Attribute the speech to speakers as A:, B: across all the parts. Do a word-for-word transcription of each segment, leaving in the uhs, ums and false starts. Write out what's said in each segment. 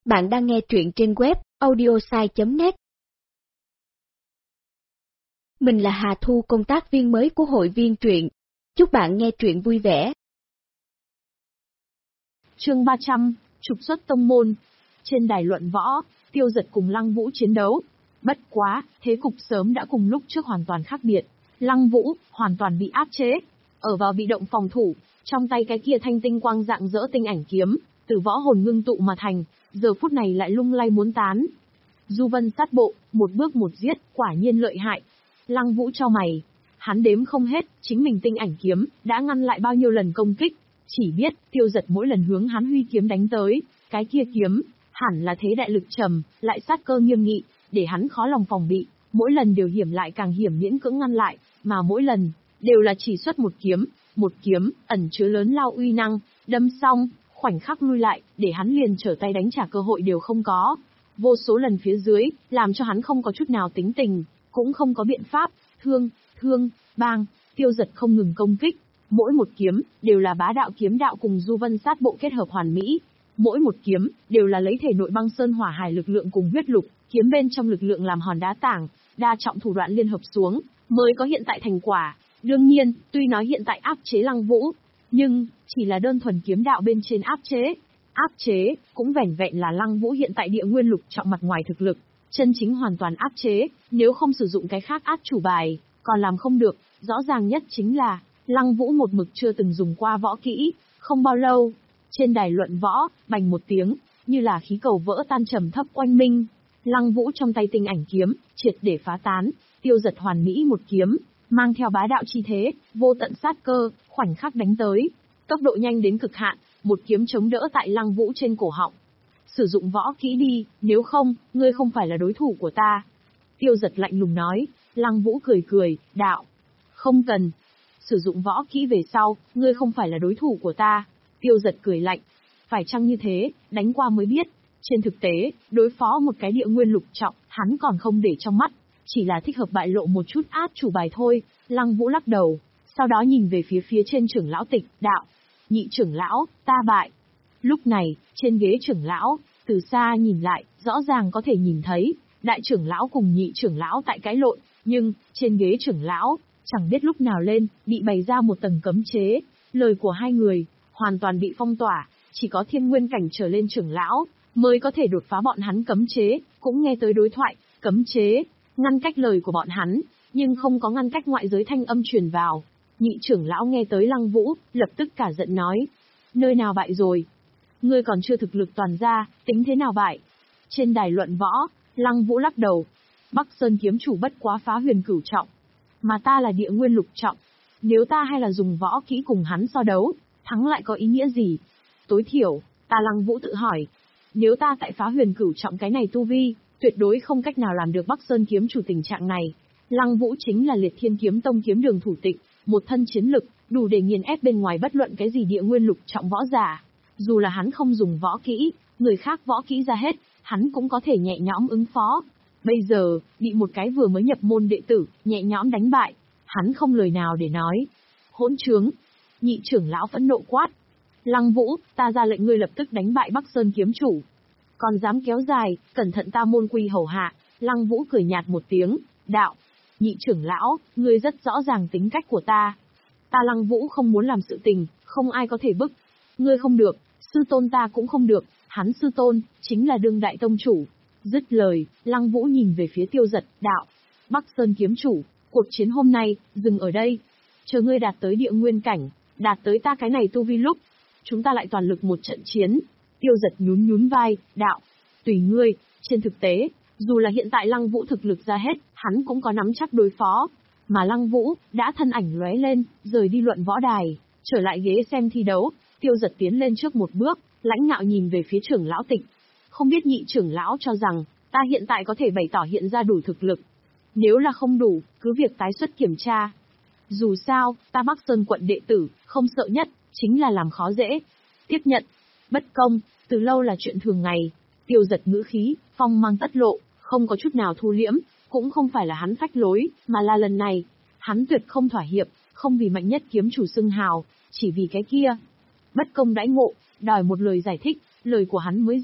A: Bạn đang nghe truyện trên web audiosai chấm net. Mình là Hà Thu, công tác viên mới của hội viên truyện. Chúc bạn nghe truyện vui vẻ.
B: Chương ba trăm, trục xuất tông môn. Trên đài luận võ, Tiêu Dật cùng Lăng Vũ chiến đấu. Bất quá, thế cục sớm đã cùng lúc trước hoàn toàn khác biệt. Lăng Vũ hoàn toàn bị áp chế, ở vào bị động phòng thủ, trong tay cái kia thanh tinh quang dạng dỡ tinh ảnh kiếm, từ võ hồn ngưng tụ mà thành, giờ phút này lại lung lay muốn tán. Du Vân sát bộ, một bước một giết, quả nhiên lợi hại. Lăng Vũ cho mày, hắn đếm không hết, chính mình tinh ảnh kiếm đã ngăn lại bao nhiêu lần công kích, chỉ biết Tiêu Dật mỗi lần hướng hắn huy kiếm đánh tới, cái kia kiếm hẳn là thế đại lực trầm, lại sát cơ nghiêm nghị, để hắn khó lòng phòng bị, mỗi lần đều hiểm lại càng hiểm miễn cưỡng ngăn lại, mà mỗi lần đều là chỉ xuất một kiếm, một kiếm ẩn chứa lớn lao uy năng, đâm xong, khoảnh khắc lui lại, để hắn liền trở tay đánh trả cơ hội đều không có. Vô số lần phía dưới, làm cho hắn không có chút nào tính tình, cũng không có biện pháp, thương, thương, bang, Tiêu Dật không ngừng công kích, mỗi một kiếm đều là bá đạo kiếm đạo cùng Du Vân sát bộ kết hợp hoàn mỹ, mỗi một kiếm đều là lấy thể nội băng sơn hỏa hải lực lượng cùng huyết lục, kiếm bên trong lực lượng làm hòn đá tảng, đa trọng thủ đoạn liên hợp xuống, mới có hiện tại thành quả. Đương nhiên, tuy nói hiện tại áp chế Lăng Vũ, nhưng chỉ là đơn thuần kiếm đạo bên trên áp chế. Áp chế, cũng vẻn vẹn là Lăng Vũ hiện tại địa nguyên lục trọng mặt ngoài thực lực, chân chính hoàn toàn áp chế, nếu không sử dụng cái khác át chủ bài, còn làm không được. Rõ ràng nhất chính là, Lăng Vũ một mực chưa từng dùng qua võ kỹ, không bao lâu. Trên đài luận võ, bành một tiếng, như là khí cầu vỡ tan trầm thấp oanh minh. Lăng Vũ trong tay tinh ảnh kiếm, triệt để phá tán, Tiêu Dật hoàn mỹ một kiếm, mang theo bá đạo chi thế, vô tận sát cơ, khoảnh khắc đánh tới. Tốc độ nhanh đến cực hạn, một kiếm chống đỡ tại Lăng Vũ trên cổ họng. Sử dụng võ kỹ đi, nếu không, ngươi không phải là đối thủ của ta. Tiêu Dật lạnh lùng nói. Lăng Vũ cười cười, đạo. Không cần. Sử dụng võ kỹ về sau, ngươi không phải là đối thủ của ta. Tiêu Dật cười lạnh. Phải chăng như thế, đánh qua mới biết. Trên thực tế, đối phó một cái địa nguyên lục trọng, hắn còn không để trong mắt. Chỉ là thích hợp bại lộ một chút át chủ bài thôi. Lăng Vũ lắc đầu, sau đó nhìn về phía phía trên trưởng lão Tịch, đạo. Nhị trưởng lão, ta bại. Lúc này, trên ghế trưởng lão, từ xa nhìn lại, rõ ràng có thể nhìn thấy, đại trưởng lão cùng nhị trưởng lão tại cãi lộn, nhưng, trên ghế trưởng lão, chẳng biết lúc nào lên, bị bày ra một tầng cấm chế, lời của hai người, hoàn toàn bị phong tỏa, chỉ có thiên nguyên cảnh trở lên trưởng lão, mới có thể đột phá bọn hắn cấm chế, cũng nghe tới đối thoại, cấm chế, ngăn cách lời của bọn hắn, nhưng không có ngăn cách ngoại giới thanh âm truyền vào. Nhị trưởng lão nghe tới Lăng Vũ, lập tức cả giận nói, nơi nào bại rồi? Ngươi còn chưa thực lực toàn ra, tính thế nào bại? Trên đài luận võ, Lăng Vũ lắc đầu, Bắc Sơn kiếm chủ bất quá phá huyền cửu trọng, mà ta là địa nguyên lục trọng, nếu ta hay là dùng võ kỹ cùng hắn so đấu, thắng lại có ý nghĩa gì? Tối thiểu, ta Lăng Vũ tự hỏi, nếu ta tại phá huyền cửu trọng cái này tu vi, tuyệt đối không cách nào làm được Bắc Sơn kiếm chủ tình trạng này. Lăng Vũ chính là Liệt Thiên Kiếm Tông kiếm đường thủ tịch, một thân chiến lực, đủ để nghiền ép bên ngoài bất luận cái gì địa nguyên lục trọng võ giả. Dù là hắn không dùng võ kỹ, người khác võ kỹ ra hết, hắn cũng có thể nhẹ nhõm ứng phó. Bây giờ, bị một cái vừa mới nhập môn đệ tử, nhẹ nhõm đánh bại, hắn không lời nào để nói. Hỗn trướng! Nhị trưởng lão phẫn nộ quát. Lăng Vũ, ta ra lệnh ngươi lập tức đánh bại Bắc Sơn kiếm chủ. Còn dám kéo dài, cẩn thận ta môn quy hầu hạ. Lăng Vũ cười nhạt một tiếng, đạo. Nhị trưởng lão, ngươi rất rõ ràng tính cách của ta. Ta Lăng Vũ không muốn làm sự tình, không ai có thể bức. Ngươi không được, sư tôn ta cũng không được, hắn sư tôn, chính là đương đại tông chủ. Dứt lời, Lăng Vũ nhìn về phía Tiêu Dật, đạo. Bắc Sơn kiếm chủ, cuộc chiến hôm nay, dừng ở đây. Chờ ngươi đạt tới địa nguyên cảnh, đạt tới ta cái này tu vi lúc, chúng ta lại toàn lực một trận chiến. Tiêu Dật nhún nhún vai, đạo. Tùy ngươi, trên thực tế, dù là hiện tại Lăng Vũ thực lực ra hết, hắn cũng có nắm chắc đối phó. Mà Lăng Vũ, đã thân ảnh lóe lên, rời đi luận võ đài, trở lại ghế xem thi đấu. Tiêu Dật tiến lên trước một bước, lãnh ngạo nhìn về phía trưởng lão Tịch. Không biết nhị trưởng lão cho rằng, ta hiện tại có thể bày tỏ hiện ra đủ thực lực. Nếu là không đủ, cứ việc tái xuất kiểm tra. Dù sao, ta Bắc Sơn quận đệ tử, không sợ nhất, chính là làm khó dễ. Tiếp nhận, bất công, từ lâu là chuyện thường ngày. Tiêu Dật ngữ khí, phong mang tất lộ, không có chút nào thu liễm, cũng không phải là hắn phách lối, mà là lần này, hắn tuyệt không thỏa hiệp, không vì mạnh nhất kiếm chủ xưng hào, chỉ vì cái kia. Bất công đãi ngộ, đòi một lời giải thích, lời của hắn mới ra,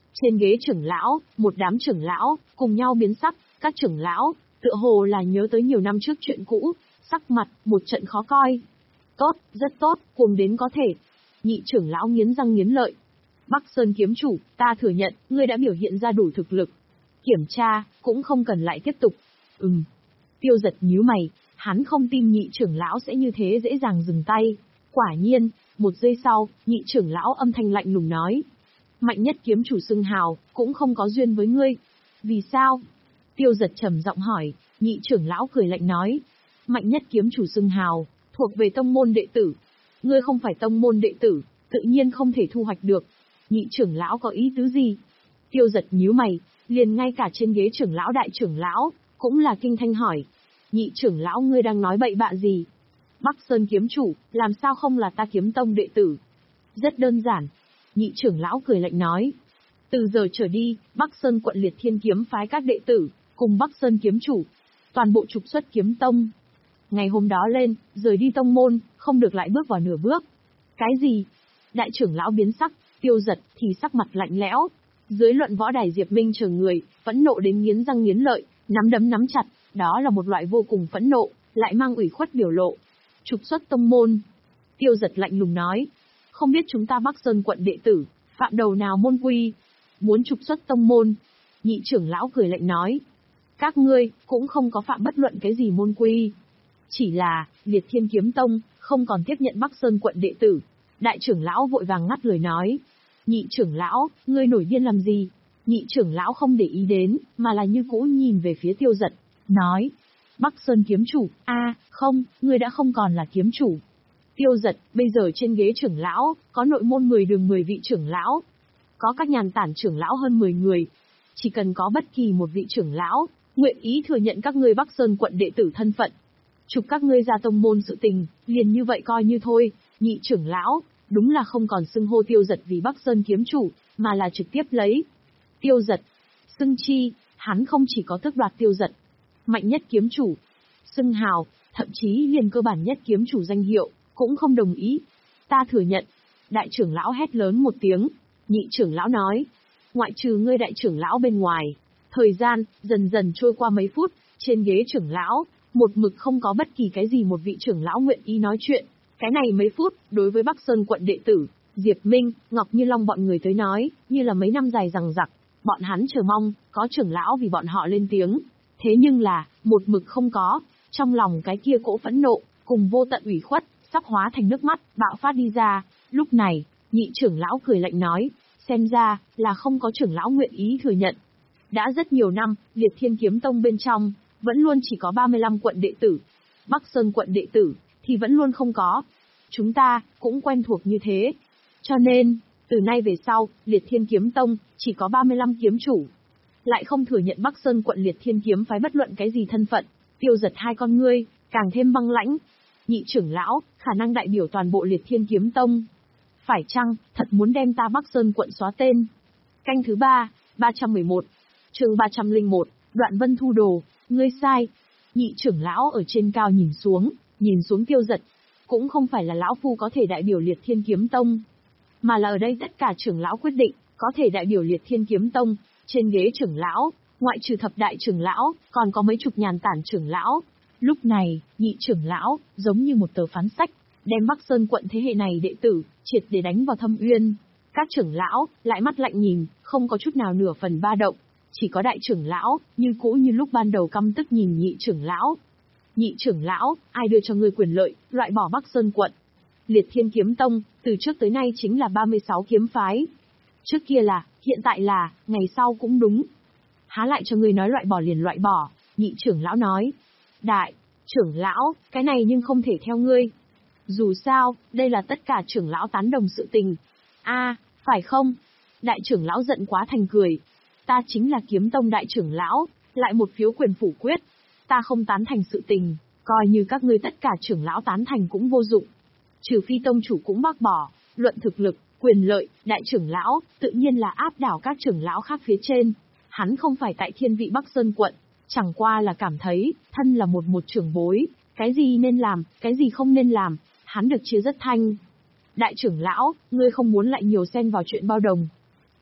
B: Trên ghế trưởng lão, một đám trưởng lão, cùng nhau biến sắc, các trưởng lão, tựa hồ là nhớ tới nhiều năm trước chuyện cũ, sắc mặt, một trận khó coi. Tốt, rất tốt, cuồng đến có thể. Nhị trưởng lão nghiến răng nghiến lợi. Bắc Sơn kiếm chủ, ta thừa nhận, ngươi đã biểu hiện ra đủ thực lực. Kiểm tra, cũng không cần lại tiếp tục. Ừm. Tiêu Giật nhíu mày, hắn không tin nhị trưởng lão sẽ như thế dễ dàng dừng tay. Quả nhiên, một giây sau, nhị trưởng lão âm thanh lạnh lùng nói. Mạnh nhất kiếm chủ xưng hào, cũng không có duyên với ngươi. Vì sao? Tiêu Giật trầm giọng hỏi, nhị trưởng lão cười lạnh nói. Mạnh nhất kiếm chủ xưng hào, thuộc về tông môn đệ tử. Ngươi không phải tông môn đệ tử, tự nhiên không thể thu hoạch được. Nhị trưởng lão có ý tứ gì? Tiêu Giật nhíu mày, liền ngay cả trên ghế trưởng lão đại trưởng lão, cũng là kinh thanh hỏi. Nhị trưởng lão ngươi đang nói bậy bạ gì? Bắc Sơn kiếm chủ, làm sao không là ta kiếm tông đệ tử? Rất đơn giản. Nhị trưởng lão cười lạnh nói. Từ giờ trở đi, Bắc Sơn quận Liệt Thiên kiếm phái các đệ tử, cùng Bắc Sơn kiếm chủ, toàn bộ trục xuất kiếm tông. Ngày hôm đó lên, rời đi tông môn, không được lại bước vào nửa bước. Cái gì? Đại trưởng lão biến sắc, Tiêu Giật thì sắc mặt lạnh lẽo. Dưới luận võ đài Diệp Minh chờ người, phẫn nộ đến nghiến răng nghiến lợi, nắm đấm nắm chặt, đó là một loại vô cùng phẫn nộ, lại mang ủy khuất biểu lộ. Trục xuất tông môn. Tiêu Giật lạnh lùng nói. Không biết chúng ta Bắc Sơn quận đệ tử, phạm đầu nào môn quy, muốn trục xuất tông môn. Nhị trưởng lão cười lạnh nói. Các ngươi, cũng không có phạm bất luận cái gì môn quy. Chỉ là, Liệt Thiên kiếm tông, không còn tiếp nhận Bắc Sơn quận đệ tử. Đại trưởng lão vội vàng ngắt lời nói. Nhị trưởng lão, ngươi nổi điên làm gì? Nhị trưởng lão không để ý đến, mà là như cũ nhìn về phía Tiêu Giật, nói. Bắc Sơn kiếm chủ, a, không, ngươi đã không còn là kiếm chủ. Tiêu Giật, bây giờ trên ghế trưởng lão, có nội môn mười đường mười vị trưởng lão. Có các nhàn tản trưởng lão hơn mười người. Chỉ cần có bất kỳ một vị trưởng lão, nguyện ý thừa nhận các ngươi Bắc Sơn quận đệ tử thân phận. Chụp các ngươi ra tông môn sự tình, liền như vậy coi như thôi. Nhị trưởng lão, đúng là không còn xưng hô Tiêu Giật vì Bắc Sơn kiếm chủ, mà là trực tiếp lấy. Tiêu Giật, xưng chi, hắn không chỉ có tước đoạt Tiêu Giật, mạnh nhất kiếm chủ, xưng hào, thậm chí liền cơ bản nhất kiếm chủ danh hiệu, cũng không đồng ý. Ta thừa nhận. Đại trưởng lão hét lớn một tiếng. Nhị trưởng lão nói. Ngoại trừ ngươi đại trưởng lão bên ngoài. Thời gian, dần dần trôi qua mấy phút, trên ghế trưởng lão, một mực không có bất kỳ cái gì một vị trưởng lão nguyện ý nói chuyện. Cái này mấy phút, đối với Bắc Sơn quận đệ tử, Diệp Minh, Ngọc Như Long bọn người tới nói, như là mấy năm dài rằng rặc, bọn hắn chờ mong, có trưởng lão vì bọn họ lên tiếng. Thế nhưng là, một mực không có, trong lòng cái kia cỗ phẫn nộ, cùng vô tận ủy khuất, sắp hóa thành nước mắt, bạo phát đi ra. Lúc này, nhị trưởng lão cười lạnh nói, xem ra, là không có trưởng lão nguyện ý thừa nhận. Đã rất nhiều năm, Liệt Thiên kiếm tông bên trong, vẫn luôn chỉ có ba mươi lăm quận đệ tử. Bắc Sơn quận đệ tử, thì vẫn luôn không có. Chúng ta, cũng quen thuộc như thế. Cho nên, từ nay về sau, Liệt Thiên kiếm tông, chỉ có ba mươi lăm kiếm chủ. Lại không thừa nhận Bắc Sơn quận Liệt Thiên kiếm phái bất luận cái gì thân phận. Tiêu Giật hai con ngươi, càng thêm băng lãnh. Nhị trưởng lão, khả năng đại biểu toàn bộ Liệt Thiên kiếm tông. Phải chăng, thật muốn đem ta Bắc Sơn quận xóa tên? Canh thứ ba, ba trăm mười một. Chương ba trăm lẻ một, Đoạn Vân thu đồ, ngươi sai. Nhị trưởng lão ở trên cao nhìn xuống, nhìn xuống Tiêu Giật. Cũng không phải là lão phu có thể đại biểu Liệt Thiên kiếm tông, mà là ở đây tất cả trưởng lão quyết định, có thể đại biểu Liệt Thiên kiếm tông. Trên ghế trưởng lão, ngoại trừ thập đại trưởng lão, còn có mấy chục nhàn tản trưởng lão. Lúc này, nhị trưởng lão, giống như một tờ phán sách, đem Bắc Sơn quận thế hệ này đệ tử, triệt để đánh vào thâm uyên. Các trưởng lão, lại mắt lạnh nhìn, không có chút nào nửa phần ba động. Chỉ có đại trưởng lão, như cũ như lúc ban đầu căm tức nhìn nhị trưởng lão. Nhị trưởng lão, ai đưa cho ngươi quyền lợi, loại bỏ Bắc Sơn quận? Liệt Thiên kiếm tông, từ trước tới nay chính là ba mươi sáu kiếm phái. Trước kia là, hiện tại là, ngày sau cũng đúng. Há lại cho ngươi nói loại bỏ liền loại bỏ, nhị trưởng lão nói. Đại trưởng lão, cái này nhưng không thể theo ngươi. Dù sao, đây là tất cả trưởng lão tán đồng sự tình. A, phải không? Đại trưởng lão giận quá thành cười. Ta chính là kiếm tông đại trưởng lão, lại một phiếu quyền phủ quyết. Ta không tán thành sự tình, coi như các ngươi tất cả trưởng lão tán thành cũng vô dụng. Trừ phi tông chủ cũng bác bỏ, luận thực lực, quyền lợi, đại trưởng lão, tự nhiên là áp đảo các trưởng lão khác phía trên. Hắn không phải tại thiên vị Bắc Sơn quận, chẳng qua là cảm thấy, thân là một một trưởng bối, cái gì nên làm, cái gì không nên làm, hắn được chia rất thanh. Đại trưởng lão, ngươi không muốn lại nhiều xen vào chuyện bao đồng.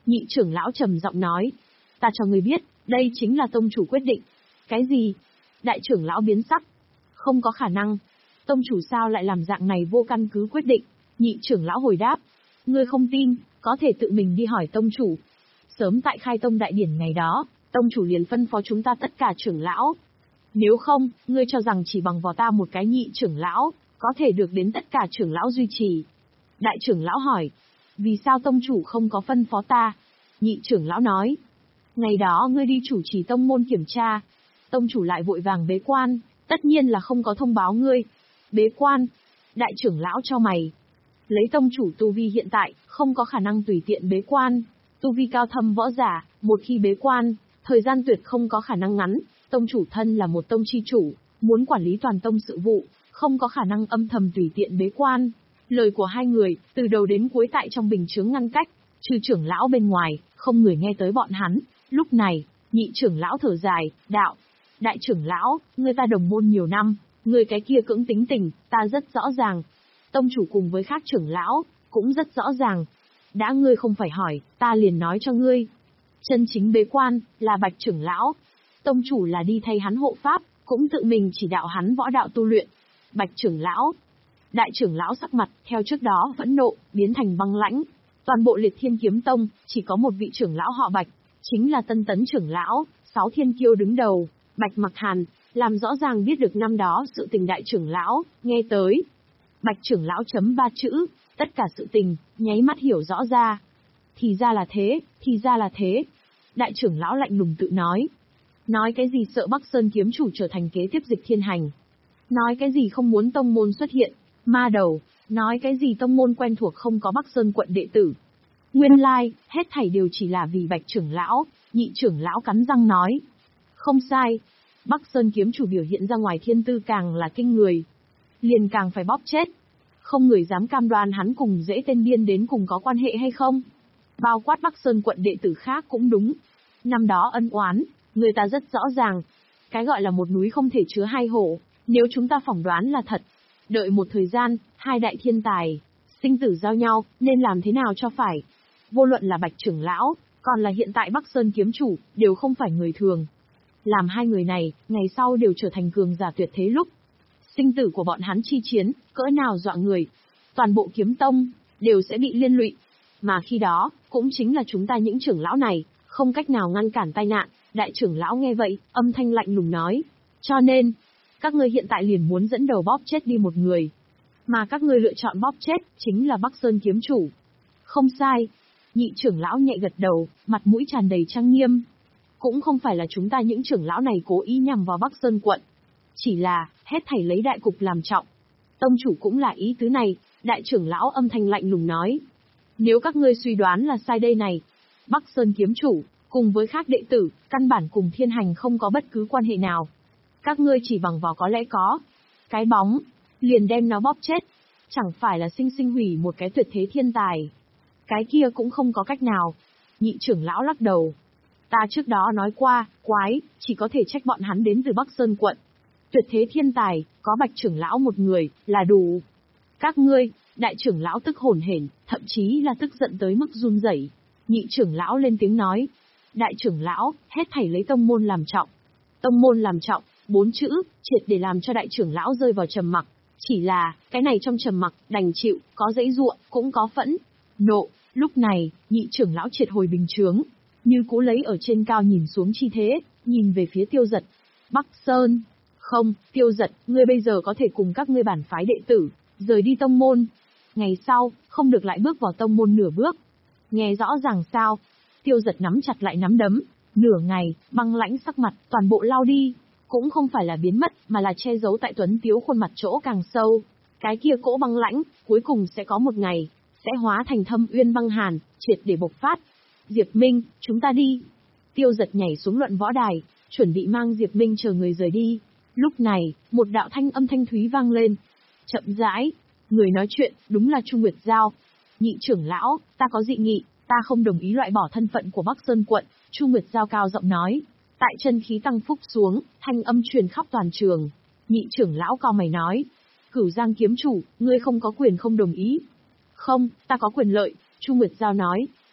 B: Nhị trưởng lão trầm giọng nói. Ta cho ngươi biết, đây chính là tông chủ quyết định. Cái gì? Đại trưởng lão biến sắc. Không có khả năng. Tông chủ sao lại làm dạng này vô căn cứ quyết định? Nhị trưởng lão hồi đáp. Ngươi không tin, có thể tự mình đi hỏi tông chủ. Sớm tại khai tông đại điển ngày đó, tông chủ liền phân phó chúng ta tất cả trưởng lão. Nếu không, ngươi cho rằng chỉ bằng vào ta một cái nhị trưởng lão, có thể được đến tất cả trưởng lão duy trì. Đại trưởng lão hỏi. Vì sao tông chủ không có phân phó ta? Nhị trưởng lão nói. Ngày đó ngươi đi chủ trì tông môn kiểm tra. Tông chủ lại vội vàng bế quan, tất nhiên là không có thông báo ngươi. Bế quan. Đại trưởng lão cho mày. Lấy tông chủ tu vi hiện tại, không có khả năng tùy tiện bế quan. Tu vi cao thâm võ giả, một khi bế quan, thời gian tuyệt không có khả năng ngắn. Tông chủ thân là một tông chi chủ, muốn quản lý toàn tông sự vụ, không có khả năng âm thầm tùy tiện bế quan. Lời của hai người, từ đầu đến cuối tại trong bình chướng ngăn cách, trừ trưởng lão bên ngoài, không người nghe tới bọn hắn. Lúc này, nhị trưởng lão thở dài, đạo. Đại trưởng lão, người ta đồng môn nhiều năm, người cái kia cưỡng tính tình, ta rất rõ ràng. Tông chủ cùng với khác trưởng lão, cũng rất rõ ràng. Đã ngươi không phải hỏi, ta liền nói cho ngươi. Chân chính bế quan, là Bạch trưởng lão. Tông chủ là đi thay hắn hộ pháp, cũng tự mình chỉ đạo hắn võ đạo tu luyện. Bạch trưởng lão. Đại trưởng lão sắc mặt, theo trước đó vẫn nộ, biến thành băng lãnh. Toàn bộ Liệt Thiên Kiếm Tông, chỉ có một vị trưởng lão họ Bạch, chính là Tân Tấn trưởng lão, sáu thiên kiêu đứng đầu, Bạch Mặc Hàn, làm rõ ràng biết được năm đó sự tình đại trưởng lão, nghe tới. Bạch trưởng lão chấm ba chữ, tất cả sự tình, nháy mắt hiểu rõ ra. Thì ra là thế, thì ra là thế. Đại trưởng lão lạnh lùng tự nói. Nói cái gì sợ Bắc Sơn kiếm chủ trở thành kế tiếp Dịch Thiên Hành. Nói cái gì không muốn tông môn xuất hiện, ma đầu, nói cái gì tông môn quen thuộc không có Bắc Sơn quận đệ tử. Nguyên lai, hết thảy đều chỉ là vì Bạch trưởng lão, nhị trưởng lão cắn răng nói. Không sai, Bắc Sơn kiếm chủ biểu hiện ra ngoài thiên tư càng là kinh người. Liền càng phải bóp chết. Không người dám cam đoan hắn cùng dễ tên điên đến cùng có quan hệ hay không. Bao quát Bắc Sơn quận đệ tử khác cũng đúng. Năm đó ân oán, người ta rất rõ ràng. Cái gọi là một núi không thể chứa hai hổ, nếu chúng ta phỏng đoán là thật. Đợi một thời gian, hai đại thiên tài, sinh tử giao nhau, nên làm thế nào cho phải. Vô luận là Bạch trưởng lão, còn là hiện tại Bắc Sơn kiếm chủ, đều không phải người thường. Làm hai người này, ngày sau đều trở thành cường giả tuyệt thế lúc. Sinh tử của bọn hắn chi chiến, cỡ nào dọa người. Toàn bộ kiếm tông, đều sẽ bị liên lụy. Mà khi đó, cũng chính là chúng ta những trưởng lão này, không cách nào ngăn cản tai nạn. Đại trưởng lão nghe vậy, âm thanh lạnh lùng nói. Cho nên, các ngươi hiện tại liền muốn dẫn đầu bóp chết đi một người. Mà các ngươi lựa chọn bóp chết, chính là Bắc Sơn kiếm chủ. Không sai. Nhị trưởng lão nhẹ gật đầu, mặt mũi tràn đầy trang nghiêm. Cũng không phải là chúng ta những trưởng lão này cố ý nhằm vào Bắc Sơn quận. Chỉ là, hết thảy lấy đại cục làm trọng. Tông chủ cũng là ý tứ này, đại trưởng lão âm thanh lạnh lùng nói. Nếu các ngươi suy đoán là sai đây này, Bắc Sơn kiếm chủ, cùng với khác đệ tử, căn bản cùng Thiên Hành không có bất cứ quan hệ nào. Các ngươi chỉ bằng vào có lẽ có. Cái bóng, liền đem nó bóp chết. Chẳng phải là sinh sinh hủy một cái tuyệt thế thiên tài. Cái kia cũng không có cách nào. Nhị trưởng lão lắc đầu. Ta trước đó nói qua, quái, chỉ có thể trách bọn hắn đến từ Bắc Sơn quận. Tuyệt thế thiên tài, có Bạch trưởng lão một người, là đủ. Các ngươi, đại trưởng lão tức hổn hển, thậm chí là tức giận tới mức run rẩy. Nhị trưởng lão lên tiếng nói. Đại trưởng lão, hết thảy lấy tông môn làm trọng. Tông môn làm trọng, bốn chữ, triệt để làm cho đại trưởng lão rơi vào trầm mặc. Chỉ là, cái này trong trầm mặc, đành chịu, có dãy ruộng, cũng có phẫn, nộ. Lúc này, nhị trưởng lão triệt hồi bình chướng, như cũ lấy ở trên cao nhìn xuống chi thế, nhìn về phía Tiêu Giật. Bắc Sơn. Không, Tiêu Giật, ngươi bây giờ có thể cùng các ngươi bản phái đệ tử, rời đi tông môn. Ngày sau, không được lại bước vào tông môn nửa bước. Nghe rõ ràng sao? Tiêu Giật nắm chặt lại nắm đấm, nửa ngày, băng lãnh sắc mặt, toàn bộ lao đi. Cũng không phải là biến mất, mà là che giấu tại tuấn tiếu khuôn mặt chỗ càng sâu. Cái kia cỗ băng lãnh, cuối cùng sẽ có một ngày, sẽ hóa thành thâm uyên băng hàn, triệt để bộc phát. Diệp Minh, chúng ta đi. Tiêu Giật nhảy xuống luận võ đài, chuẩn bị mang Diệp Minh chờ người rời đi. Lúc này, một đạo thanh âm thanh thúy vang lên. Chậm rãi, người nói chuyện, đúng là Chu Nguyệt Giao. Nhị trưởng lão, ta có dị nghị, ta không đồng ý loại bỏ thân phận của Bắc Sơn quận. Chu Nguyệt Giao cao giọng nói. Tại chân khí tăng phúc xuống, thanh âm truyền khắp toàn trường. Nhị trưởng lão cao mày nói. Cửu Giang kiếm chủ, ngươi không có quyền không đồng ý. Không, ta có quyền lợi, Chu Nguyệt Giao nói.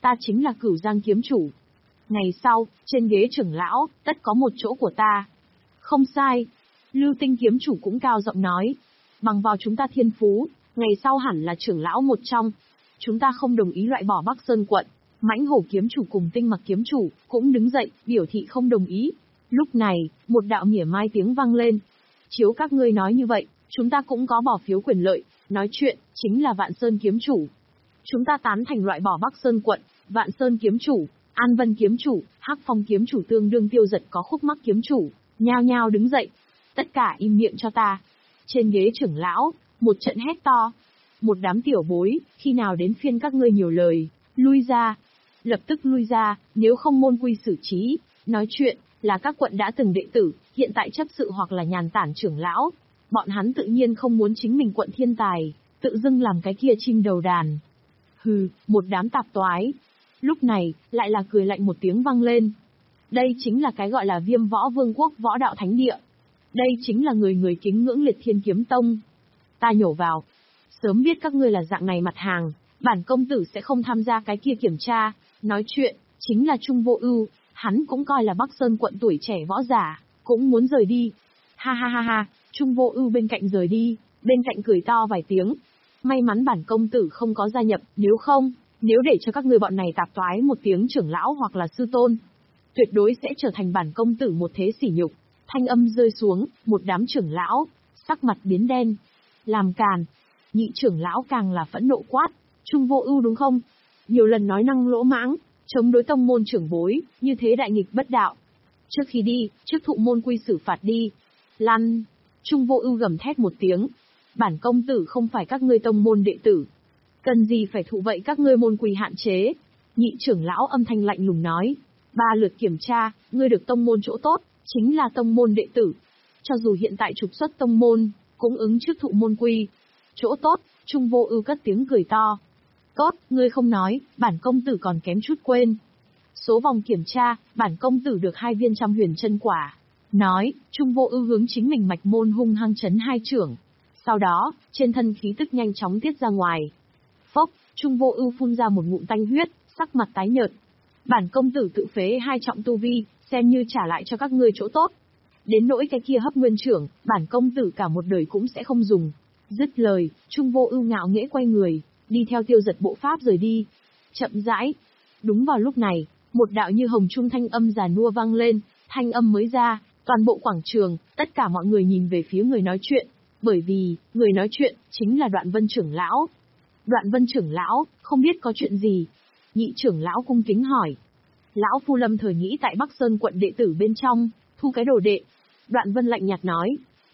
B: ta chính là Cửu Giang kiếm chủ. Ngày sau, trên ghế trưởng lão, tất có một chỗ của ta. Không sai. Lưu Tinh kiếm chủ cũng cao giọng nói. Bằng vào chúng ta thiên phú, ngày sau hẳn là trưởng lão một trong. Chúng ta không đồng ý loại bỏ Bắc Sơn quận. Mãnh Hổ kiếm chủ cùng Tinh Mặc kiếm chủ cũng đứng dậy, biểu thị không đồng ý. Lúc này, một đạo mỉa mai tiếng vang lên. Chiếu các ngươi nói như vậy, chúng ta cũng có bỏ phiếu quyền lợi, nói chuyện, chính là Vạn Sơn kiếm chủ. Chúng ta tán thành loại bỏ Bắc Sơn quận, Vạn Sơn kiếm chủ, An Vân kiếm chủ, Hắc Phong kiếm chủ tương đương Tiêu Giật có Khúc Mắc kiếm chủ, nhao nhao đứng dậy. Tất cả im miệng cho ta. Trên ghế trưởng lão, một trận hét to. Một đám tiểu bối, khi nào đến phiên các ngươi nhiều lời, lui ra. Lập tức lui ra, nếu không môn quy xử trí, nói chuyện, là các quận đã từng đệ tử, hiện tại chấp sự hoặc là nhàn tản trưởng lão. Bọn hắn tự nhiên không muốn chính mình quận thiên tài, tự dưng làm cái kia chim đầu đàn. Hừ, một đám tạp toái. Lúc này, lại là cười lạnh một tiếng vang lên. Đây chính là cái gọi là Viêm Võ Vương quốc võ đạo thánh địa. Đây chính là người người kính ngưỡng Liệt Thiên kiếm tông. Ta nhổ vào. Sớm biết các ngươi là dạng này mặt hàng, bản công tử sẽ không tham gia cái kia kiểm tra. Nói chuyện, chính là Trung Vô Ưu, hắn cũng coi là Bắc Sơn quận tuổi trẻ võ giả, cũng muốn rời đi. Ha ha ha ha, Trung Vô Ưu bên cạnh rời đi, bên cạnh cười to vài tiếng. May mắn bản công tử không có gia nhập, nếu không, nếu để cho các ngươi bọn này tạp toái một tiếng trưởng lão hoặc là sư tôn, tuyệt đối sẽ trở thành bản công tử một thế sỉ nhục. Thanh âm rơi xuống, một đám trưởng lão, sắc mặt biến đen. Làm càn. Nhị trưởng lão càng là phẫn nộ quát. Trung Vô Ưu đúng không? Nhiều lần nói năng lỗ mãng, chống đối tông môn trưởng bối, như thế đại nghịch bất đạo. Trước khi đi, trước thụ môn quy xử phạt đi. Lăn. Trung Vô Ưu gầm thét một tiếng. Bản công tử không phải các ngươi tông môn đệ tử. Cần gì phải thụ vậy các ngươi môn quy hạn chế. Nhị trưởng lão âm thanh lạnh lùng nói. Ba lượt kiểm tra, ngươi được tông môn chỗ tốt, chính là tông môn đệ tử. Cho dù hiện tại trục xuất tông môn, cũng ứng trước thụ môn quy. Chỗ tốt, Trung Vô Ưu cất tiếng cười to. Tốt, ngươi không nói, bản công tử còn kém chút quên. Số vòng kiểm tra, bản công tử được hai viên trăm huyền chân quả. Nói, Trung Vô Ưu hướng chính mình mạch môn hung hăng chấn hai trưởng. Sau đó, trên thân khí tức nhanh chóng tiết ra ngoài. Phốc, Trung Vô Ưu phun ra một ngụm tanh huyết, sắc mặt tái nhợt. Bản công tử tự phế hai trọng tu vi, xem như trả lại cho các ngươi chỗ tốt. Đến nỗi cái kia hấp nguyên trưởng, bản công tử cả một đời cũng sẽ không dùng. Dứt lời, Trung Vô Ưu ngạo nghễ quay người, đi theo Tiêu Giật bộ pháp rời đi. Chậm rãi. Đúng vào lúc này, một đạo như hồng trung thanh âm già nua vang lên, thanh âm mới ra, toàn bộ quảng trường, tất cả mọi người nhìn về phía người nói chuyện, bởi vì, người nói chuyện, chính là Đoạn Vân trưởng lão. Đoạn Vân trưởng lão, không biết có chuyện gì? Nhị trưởng lão cung kính hỏi. Lão phu lâm thời nghĩ tại Bắc Sơn quận đệ tử bên trong, thu cái đồ đệ. Đoạn Vân lạnh nhạt nói.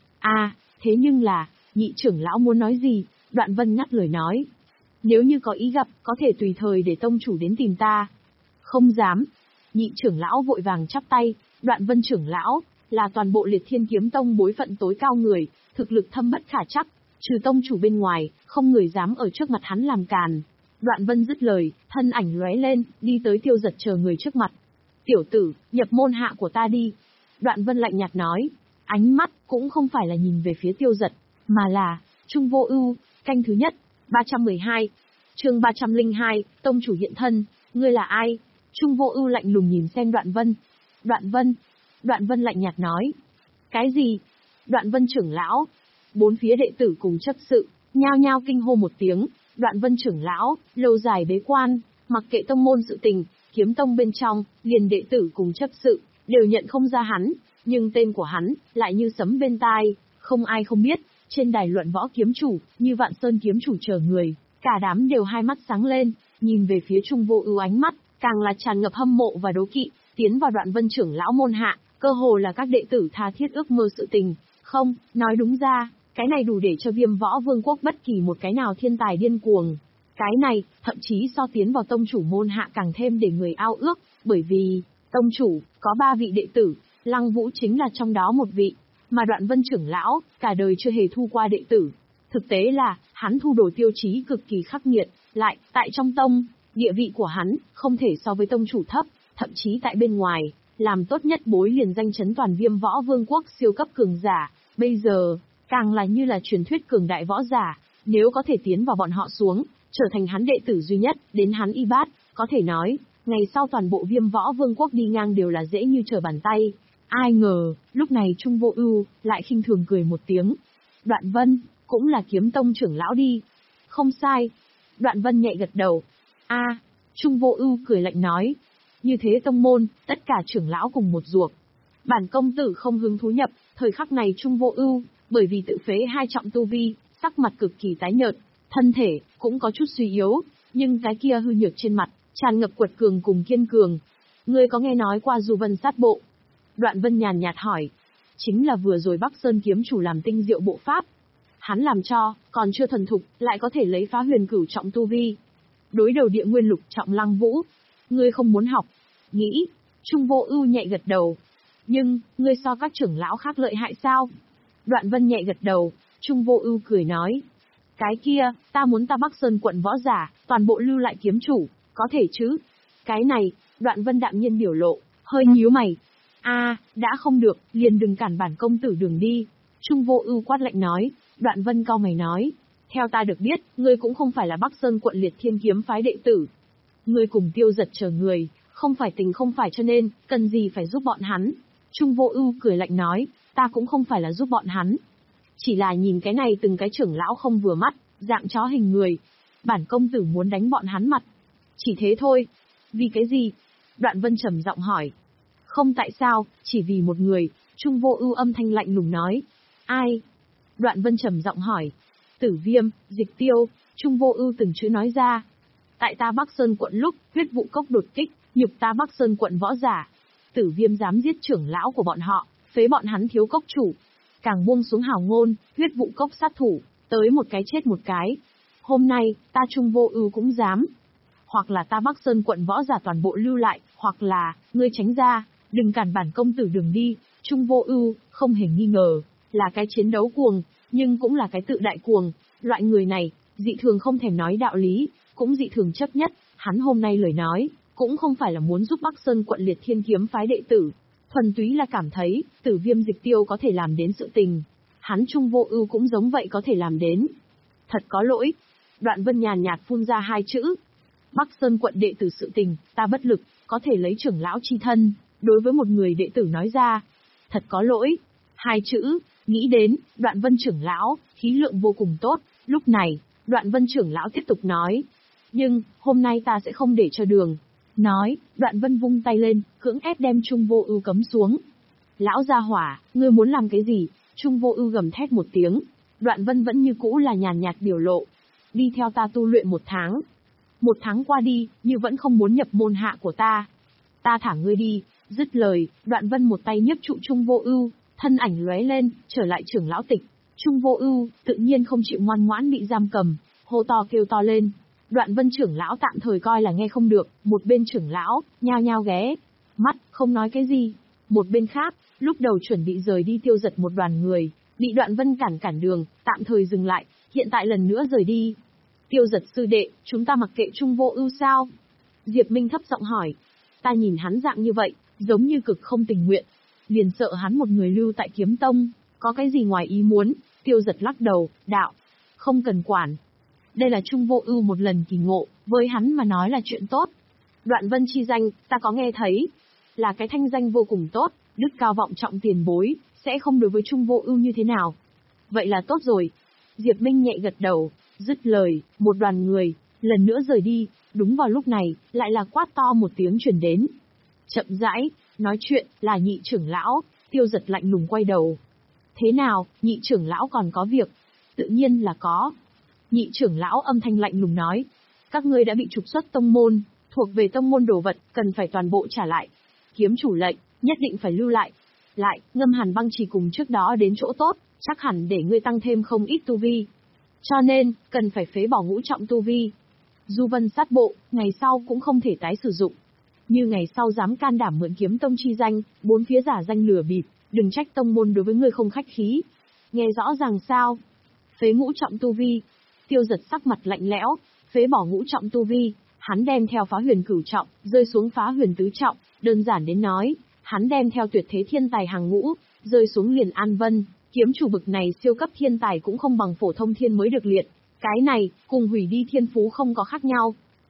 B: À, thế nhưng là, nhị trưởng lão muốn nói gì? Đoạn Vân ngắt lời nói. Nếu như có ý gặp, có thể tùy thời để tông chủ đến tìm ta. Không dám. Nhị trưởng lão vội vàng chắp tay. Đoạn Vân trưởng lão, là toàn bộ Liệt Thiên kiếm tông bối phận tối cao người, thực lực thâm bất khả trắc, trừ tông chủ bên ngoài, không người dám ở trước mặt hắn làm càn. Đoạn Vân dứt lời, thân ảnh lóe lên, đi tới Tiêu Giật chờ người trước mặt. Tiểu tử, nhập môn hạ của ta đi. Đoạn Vân lạnh nhạt nói, ánh mắt cũng không phải là nhìn về phía Tiêu Giật, mà là Trung Vô Ưu. Canh thứ nhất, ba trăm mười hai. Chương ba trăm lẻ hai, tông chủ hiện thân, ngươi là ai? Trung Vô Ưu lạnh lùng nhìn xem Đoạn Vân. Đoạn Vân? Đoạn Vân lạnh nhạt nói. Cái gì? Đoạn Vân trưởng lão. Bốn phía đệ tử cùng chấp sự, nhao nhao kinh hô một tiếng. Đoạn Vân trưởng lão, lâu dài bế quan, mặc kệ tông môn sự tình, kiếm tông bên trong, liền đệ tử cùng chấp sự, đều nhận không ra hắn, nhưng tên của hắn, lại như sấm bên tai, không ai không biết, trên đài luận võ kiếm chủ, như Vạn Sơn kiếm chủ chờ người, cả đám đều hai mắt sáng lên, nhìn về phía Trung Vô Ưu ánh mắt, càng là tràn ngập hâm mộ và đố kỵ, tiến vào Đoạn Vân trưởng lão môn hạ, cơ hồ là các đệ tử tha thiết ước mơ sự tình, không, nói đúng ra, cái này đủ để cho Viêm Võ Vương quốc bất kỳ một cái nào thiên tài điên cuồng. Cái này, thậm chí so tiến vào tông chủ môn hạ càng thêm để người ao ước, bởi vì, tông chủ, có ba vị đệ tử, Lăng Vũ chính là trong đó một vị, mà Đoạn Vân trưởng lão, cả đời chưa hề thu qua đệ tử. Thực tế là, hắn thu đồ tiêu chí cực kỳ khắc nghiệt, lại, tại trong tông, địa vị của hắn, không thể so với tông chủ thấp, thậm chí tại bên ngoài, làm tốt nhất bối liền danh chấn toàn Viêm Võ Vương quốc siêu cấp cường giả, bây giờ, càng là như là truyền thuyết cường đại võ giả, nếu có thể tiến vào bọn họ xuống, trở thành hắn đệ tử duy nhất, đến hắn y bát, Có thể nói, ngày sau toàn bộ Viêm Võ Vương quốc đi ngang đều là dễ như trở bàn tay. Ai ngờ, lúc này Trung Vô Ưu lại khinh thường cười một tiếng. Đoạn Vân, cũng là Kiếm Tông trưởng lão đi. Không sai. Đoạn Vân nhẹ gật đầu. A, Trung Vô Ưu cười lạnh nói. Như thế tông môn, tất cả trưởng lão cùng một ruột. Bản công tử không hứng thú nhập, thời khắc này Trung Vô Ưu, bởi vì tự phế hai trọng tu vi, sắc mặt cực kỳ tái nhợt, thân thể cũng có chút suy yếu, nhưng cái kia hư nhược trên mặt, tràn ngập quật cường cùng kiên cường. Ngươi có nghe nói qua Du Vân Sát Bộ? Đoạn Vân nhàn nhạt hỏi. Chính là vừa rồi Bắc Sơn kiếm chủ làm tinh diệu bộ pháp. Hắn làm cho, còn chưa thuần thục, lại có thể lấy phá huyền cửu trọng tu vi. Đối đầu địa nguyên lục trọng Lăng Vũ. Ngươi không muốn học. Nghĩ. Trung Vô Ưu nhẹ gật đầu. Nhưng, ngươi so các trưởng lão khác lợi hại sao? Đoạn Vân nhẹ gật đầu, Trung Vô Ưu cười nói. Cái kia, ta muốn ta Bắc Sơn quận võ giả, toàn bộ lưu lại kiếm chủ, có thể chứ? Cái này, Đoạn Vân đạm nhiên biểu lộ, hơi nhíu mày. A, đã không được, liền đừng cản bản công tử đường đi. Trung Vô Ưu quát lạnh nói. Đoạn Vân cau mày nói. Theo ta được biết, ngươi cũng không phải là Bắc Sơn quận Liệt Thiên kiếm phái đệ tử. Ngươi cùng Tiêu Giật chờ người, không phải tình không phải cho nên, cần gì phải giúp bọn hắn. Trung Vô Ưu cười lạnh nói, ta cũng không phải là giúp bọn hắn. Chỉ là nhìn cái này từng cái trưởng lão không vừa mắt, dạng chó hình người. Bản công tử muốn đánh bọn hắn mặt. Chỉ thế thôi. Vì cái gì? Đoạn Vân trầm giọng hỏi. Không tại sao, chỉ vì một người. Trung Vô Ưu âm thanh lạnh lùng nói. Ai? Đoạn Vân trầm giọng hỏi. Tử Viêm, Dịch Tiêu. Trung Vô Ưu từng chữ nói ra. Tại ta Bắc Sơn quận lúc, huyết vụ cốc đột kích, nhục ta Bắc Sơn quận võ giả. Tử Viêm dám giết trưởng lão của bọn họ, phế bọn hắn thiếu cốc chủ. Càng buông xuống hào ngôn, huyết vụ cốc sát thủ, tới một cái chết một cái. Hôm nay, ta Trung Vô Ưu cũng dám. Hoặc là ta Bắc Sơn quận võ giả toàn bộ lưu lại, hoặc là, ngươi tránh ra, đừng cản bản công tử đường đi. Trung Vô Ưu, không hề nghi ngờ, là cái chiến đấu cuồng, nhưng cũng là cái tự đại cuồng. Loại người này, dị thường không thèm nói đạo lý, cũng dị thường chấp nhất. Hắn hôm nay lời nói, cũng không phải là muốn giúp Bắc Sơn quận Liệt Thiên kiếm phái đệ tử. Thuần túy là cảm thấy, Tử Viêm Dịch Tiêu có thể làm đến sự tình. Hắn Trung Vô Ưu cũng giống vậy có thể làm đến. Thật có lỗi. Đoạn Vân nhàn nhạt phun ra hai chữ. Bắc Sơn quận đệ tử sự tình, ta bất lực, có thể lấy trưởng lão chi thân, đối với một người đệ tử nói ra. Thật có lỗi. Hai chữ, nghĩ đến, Đoạn Vân trưởng lão, khí lượng vô cùng tốt. Lúc này, Đoạn Vân trưởng lão tiếp tục nói. Nhưng, hôm nay ta sẽ không để cho đường. Nói, Đoạn Vân vung tay lên, cưỡng ép đem Trung Vô Ưu cấm xuống. Lão gia hỏa, ngươi muốn làm cái gì? Trung Vô Ưu gầm thét một tiếng. Đoạn Vân vẫn như cũ là nhàn nhạt biểu lộ. Đi theo ta tu luyện một tháng. Một tháng qua đi, như vẫn không muốn nhập môn hạ của ta. Ta thả ngươi đi. Dứt lời, Đoạn Vân một tay nhấc trụ Trung Vô Ưu, thân ảnh lóe lên, trở lại trưởng lão tịch. Trung Vô Ưu tự nhiên không chịu ngoan ngoãn bị giam cầm, hô to kêu to lên. Đoạn Vân trưởng lão tạm thời coi là nghe không được, một bên trưởng lão, nhao nhao ghé mắt, không nói cái gì. Một bên khác, lúc đầu chuẩn bị rời đi Tiêu Giật một đoàn người, bị Đoạn Vân cản cản đường, tạm thời dừng lại, hiện tại lần nữa rời đi. Tiêu Giật sư đệ, chúng ta mặc kệ Trung Vô Ưu sao? Diệp Minh thấp giọng hỏi. Ta nhìn hắn dạng như vậy, giống như cực không tình nguyện, liền sợ hắn một người lưu tại Kiếm Tông, có cái gì ngoài ý muốn. Tiêu Giật lắc đầu, đạo, không cần quản. Đây là Trung Vô Ưu một lần kỳ ngộ, với hắn mà nói là chuyện tốt. Đoạn Vân chi danh, ta có nghe thấy, là cái thanh danh vô cùng tốt, đức cao vọng trọng tiền bối, sẽ không đối với Trung Vô Ưu như thế nào. Vậy là tốt rồi. Diệp Minh nhẹ gật đầu, dứt lời, một đoàn người, lần nữa rời đi, đúng vào lúc này, lại là quát to một tiếng truyền đến. Chậm rãi, nói chuyện, là nhị trưởng lão. Tiêu Giật lạnh lùng quay đầu. Thế nào, nhị trưởng lão còn có việc? Tự nhiên là có. Nhị trưởng lão âm thanh lạnh lùng nói. Các ngươi đã bị trục xuất tông môn, thuộc về tông môn đồ vật, cần phải toàn bộ trả lại. Kiếm chủ lệnh, nhất định phải lưu lại. Lại, Ngâm Hàn Băng chỉ cùng trước đó đến chỗ tốt, chắc hẳn để ngươi tăng thêm không ít tu vi. Cho nên, cần phải phế bỏ ngũ trọng tu vi. Du Vân Sát Bộ, ngày sau cũng không thể tái sử dụng. Như ngày sau dám can đảm mượn Kiếm Tông chi danh, bốn phía giả danh lừa bịp, đừng trách tông môn đối với ngươi không khách khí. Nghe rõ ràng sao? Phế ngũ trọng tu vi. Tiêu Giật sắc mặt lạnh lẽo, phế bỏ ngũ trọng tu vi, hắn đem theo phá huyền cửu trọng, rơi xuống phá huyền tứ trọng, đơn giản đến nói, hắn đem theo tuyệt thế thiên tài hàng ngũ, rơi xuống liền An Vân, kiếm chủ bực này siêu cấp thiên tài cũng không bằng phổ thông thiên mới được liệt, cái này, cùng hủy đi thiên phú không có khác nhau.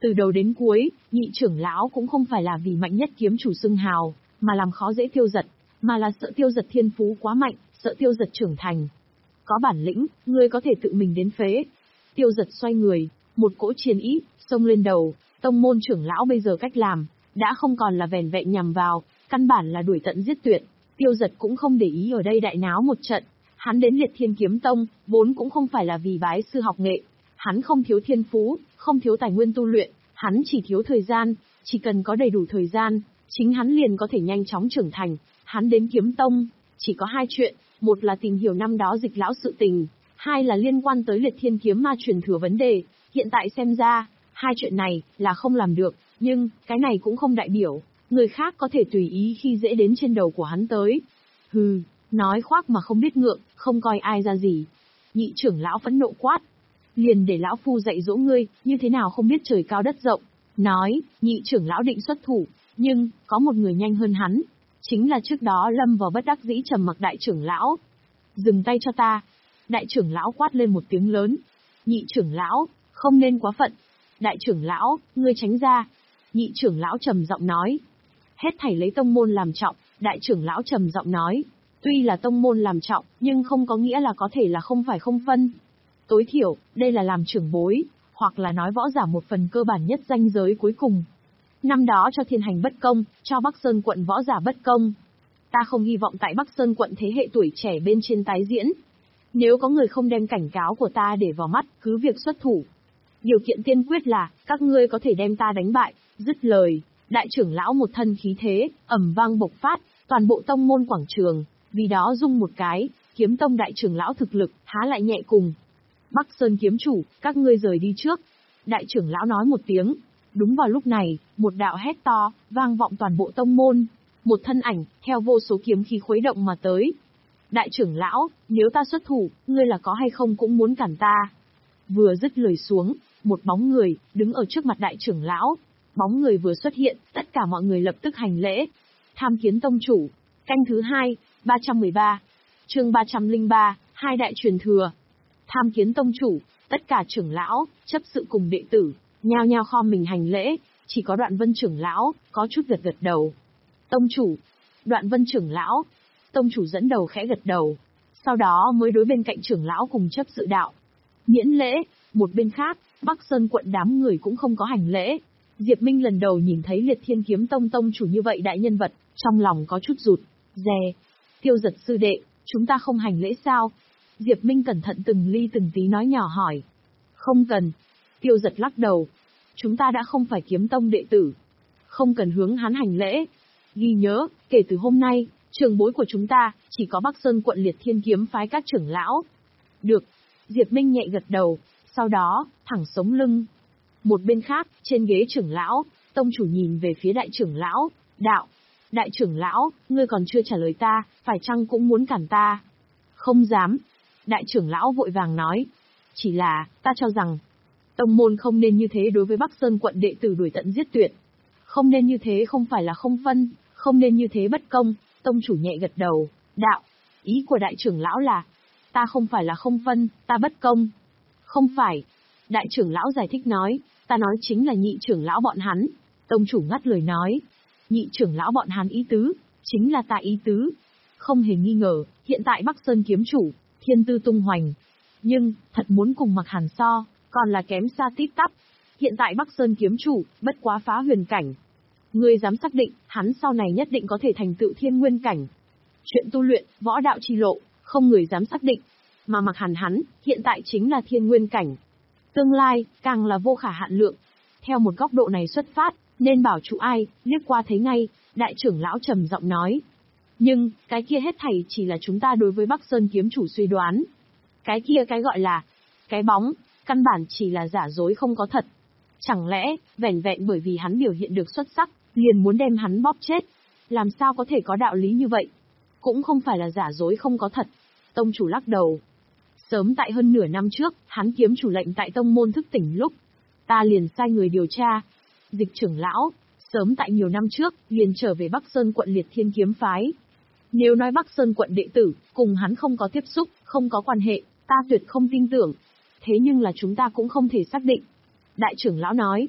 B: Từ đầu đến cuối, nhị trưởng lão cũng không phải là vì mạnh nhất kiếm chủ xưng hào, mà làm khó dễ Tiêu Dật, mà là sợ Tiêu Dật thiên phú quá mạnh, sợ Tiêu Dật trưởng thành. Có bản lĩnh, ngươi có thể tự mình đến phế. Tiêu Dật xoay người, một cỗ chiến ý, xông lên đầu, tông môn trưởng lão bây giờ cách làm, đã không còn là vẻn vẹn nhằm vào, căn bản là đuổi tận giết tuyệt. Tiêu Dật cũng không để ý ở đây đại náo một trận, hắn đến Liệt Thiên Kiếm Tông, vốn cũng không phải là vì bái sư học nghệ. Hắn không thiếu thiên phú, không thiếu tài nguyên tu luyện, hắn chỉ thiếu thời gian, chỉ cần có đầy đủ thời gian, chính hắn liền có thể nhanh chóng trưởng thành. Hắn đến Kiếm Tông, chỉ có hai chuyện, một là tìm hiểu năm đó Dịch lão sự tình, hai là liên quan tới Liệt Thiên Kiếm Ma truyền thừa vấn đề. Hiện tại xem ra, hai chuyện này là không làm được, nhưng cái này cũng không đại biểu người khác có thể tùy ý khi dễ đến trên đầu của hắn tới. Hừ, nói khoác mà không biết ngượng, không coi ai ra gì. Nhị trưởng lão phẫn nộ quát, liền để lão phu dạy dỗ ngươi, như thế nào không biết trời cao đất rộng. Nói, nhị trưởng lão định xuất thủ, nhưng có một người nhanh hơn hắn, chính là trước đó lâm vào bất đắc dĩ trầm mặc đại trưởng lão. Dừng tay cho ta. Đại trưởng lão quát lên một tiếng lớn. Nhị trưởng lão, không nên quá phận. Đại trưởng lão, ngươi tránh ra. Nhị trưởng lão trầm giọng nói. Hết thảy lấy tông môn làm trọng, đại trưởng lão trầm giọng nói. Tuy là tông môn làm trọng, nhưng không có nghĩa là có thể là không phải không phân. Tối thiểu, đây là làm trưởng bối, hoặc là nói võ giả một phần cơ bản nhất ranh giới cuối cùng. Năm đó cho thiên hành bất công, cho Bắc Sơn quận võ giả bất công. Ta không hy vọng tại Bắc Sơn quận thế hệ tuổi trẻ bên trên tái diễn. Nếu có người không đem cảnh cáo của ta để vào mắt, cứ việc xuất thủ. Điều kiện tiên quyết là, các ngươi có thể đem ta đánh bại. Dứt lời, đại trưởng lão một thân khí thế, ầm vang bộc phát, toàn bộ tông môn quảng trường, vì đó rung một cái, Kiếm Tông đại trưởng lão thực lực, há lại nhẹ cùng. Bắc Sơn kiếm chủ, các ngươi rời đi trước. Đại trưởng lão nói một tiếng. Đúng vào lúc này, một đạo hét to, vang vọng toàn bộ tông môn. Một thân ảnh, theo vô số kiếm khí khuấy động mà tới. Đại trưởng lão, nếu ta xuất thủ, ngươi là có hay không cũng muốn cản ta. Vừa dứt lời xuống, một bóng người, đứng ở trước mặt đại trưởng lão. Bóng người vừa xuất hiện, tất cả mọi người lập tức hành lễ. Tham Kiến tông chủ. Canh thứ hai, ba trăm mười ba. Chương ba trăm lẻ ba, hai đại truyền thừa. Tham Kiến tông chủ, tất cả trưởng lão, chấp sự cùng đệ tử, nhao nhao khom mình hành lễ, chỉ có Đoạn Vân trưởng lão, có chút gật gật đầu. Tông chủ, Đoạn Vân trưởng lão, tông chủ dẫn đầu khẽ gật đầu, sau đó mới đối bên cạnh trưởng lão cùng chấp sự đạo. Miễn lễ, một bên khác, Bắc Sơn quận đám người cũng không có hành lễ. Diệp Minh lần đầu nhìn thấy Liệt Thiên Kiếm Tông tông chủ như vậy đại nhân vật, trong lòng có chút rụt, rè. Tiêu Dật sư đệ, chúng ta không hành lễ sao? Diệp Minh cẩn thận từng ly từng tí nói nhỏ hỏi. Không cần. Tiêu Dật lắc đầu. Chúng ta đã không phải Kiếm Tông đệ tử. Không cần hướng hắn hành lễ. Ghi nhớ, kể từ hôm nay, trường bối của chúng ta, chỉ có Bắc Sơn quận Liệt Thiên Kiếm phái các trưởng lão. Được. Diệp Minh nhẹ gật đầu, sau đó, thẳng sống lưng. Một bên khác, trên ghế trưởng lão, tông chủ nhìn về phía đại trưởng lão, đạo. Đại trưởng lão, ngươi còn chưa trả lời ta, phải chăng cũng muốn cản ta? Không dám. Đại trưởng lão vội vàng nói. Chỉ là, ta cho rằng, tông môn không nên như thế đối với Bắc Sơn quận đệ tử đuổi tận giết tuyệt. Không nên như thế không phải là không phân, không nên như thế bất công. Tông chủ nhẹ gật đầu, đạo. Ý của đại trưởng lão là, ta không phải là không phân, ta bất công. Không phải. Đại trưởng lão giải thích nói, ta nói chính là nhị trưởng lão bọn hắn. Tông chủ ngắt lời nói, nhị trưởng lão bọn hắn ý tứ, chính là ta ý tứ. Không hề nghi ngờ, hiện tại Bắc Sơn kiếm chủ, thiên tư tung hoành. Nhưng, thật muốn cùng Mặc Hàn so, còn là kém xa tít tắp. Hiện tại Bắc Sơn kiếm chủ, bất quá phá huyền cảnh. Ngươi dám xác định, hắn sau này nhất định có thể thành tựu thiên nguyên cảnh. Chuyện tu luyện, võ đạo chi lộ, không người dám xác định. Mà Mặc Hàn hắn, hiện tại chính là thiên nguyên cảnh. Tương lai, càng là vô khả hạn lượng. Theo một góc độ này xuất phát, nên bảo chủ ai, liếc qua thấy ngay, đại trưởng lão trầm giọng nói. Nhưng, cái kia hết thảy chỉ là chúng ta đối với Bắc Sơn kiếm chủ suy đoán. Cái kia cái gọi là, cái bóng, căn bản chỉ là giả dối không có thật. Chẳng lẽ, vẻn vẹn bởi vì hắn biểu hiện được xuất sắc, liền muốn đem hắn bóp chết? Làm sao có thể có đạo lý như vậy? Cũng không phải là giả dối không có thật. Tông chủ lắc đầu. Sớm tại hơn nửa năm trước, hắn kiếm chủ lệnh tại tông môn thức tỉnh lúc, ta liền sai người điều tra. Dịch trưởng lão, sớm tại nhiều năm trước, liền trở về Bắc Sơn quận Liệt Thiên Kiếm phái. Nếu nói Bắc Sơn quận đệ tử, cùng hắn không có tiếp xúc, không có quan hệ, ta tuyệt không tin tưởng. Thế nhưng là chúng ta cũng không thể xác định. Đại trưởng lão nói,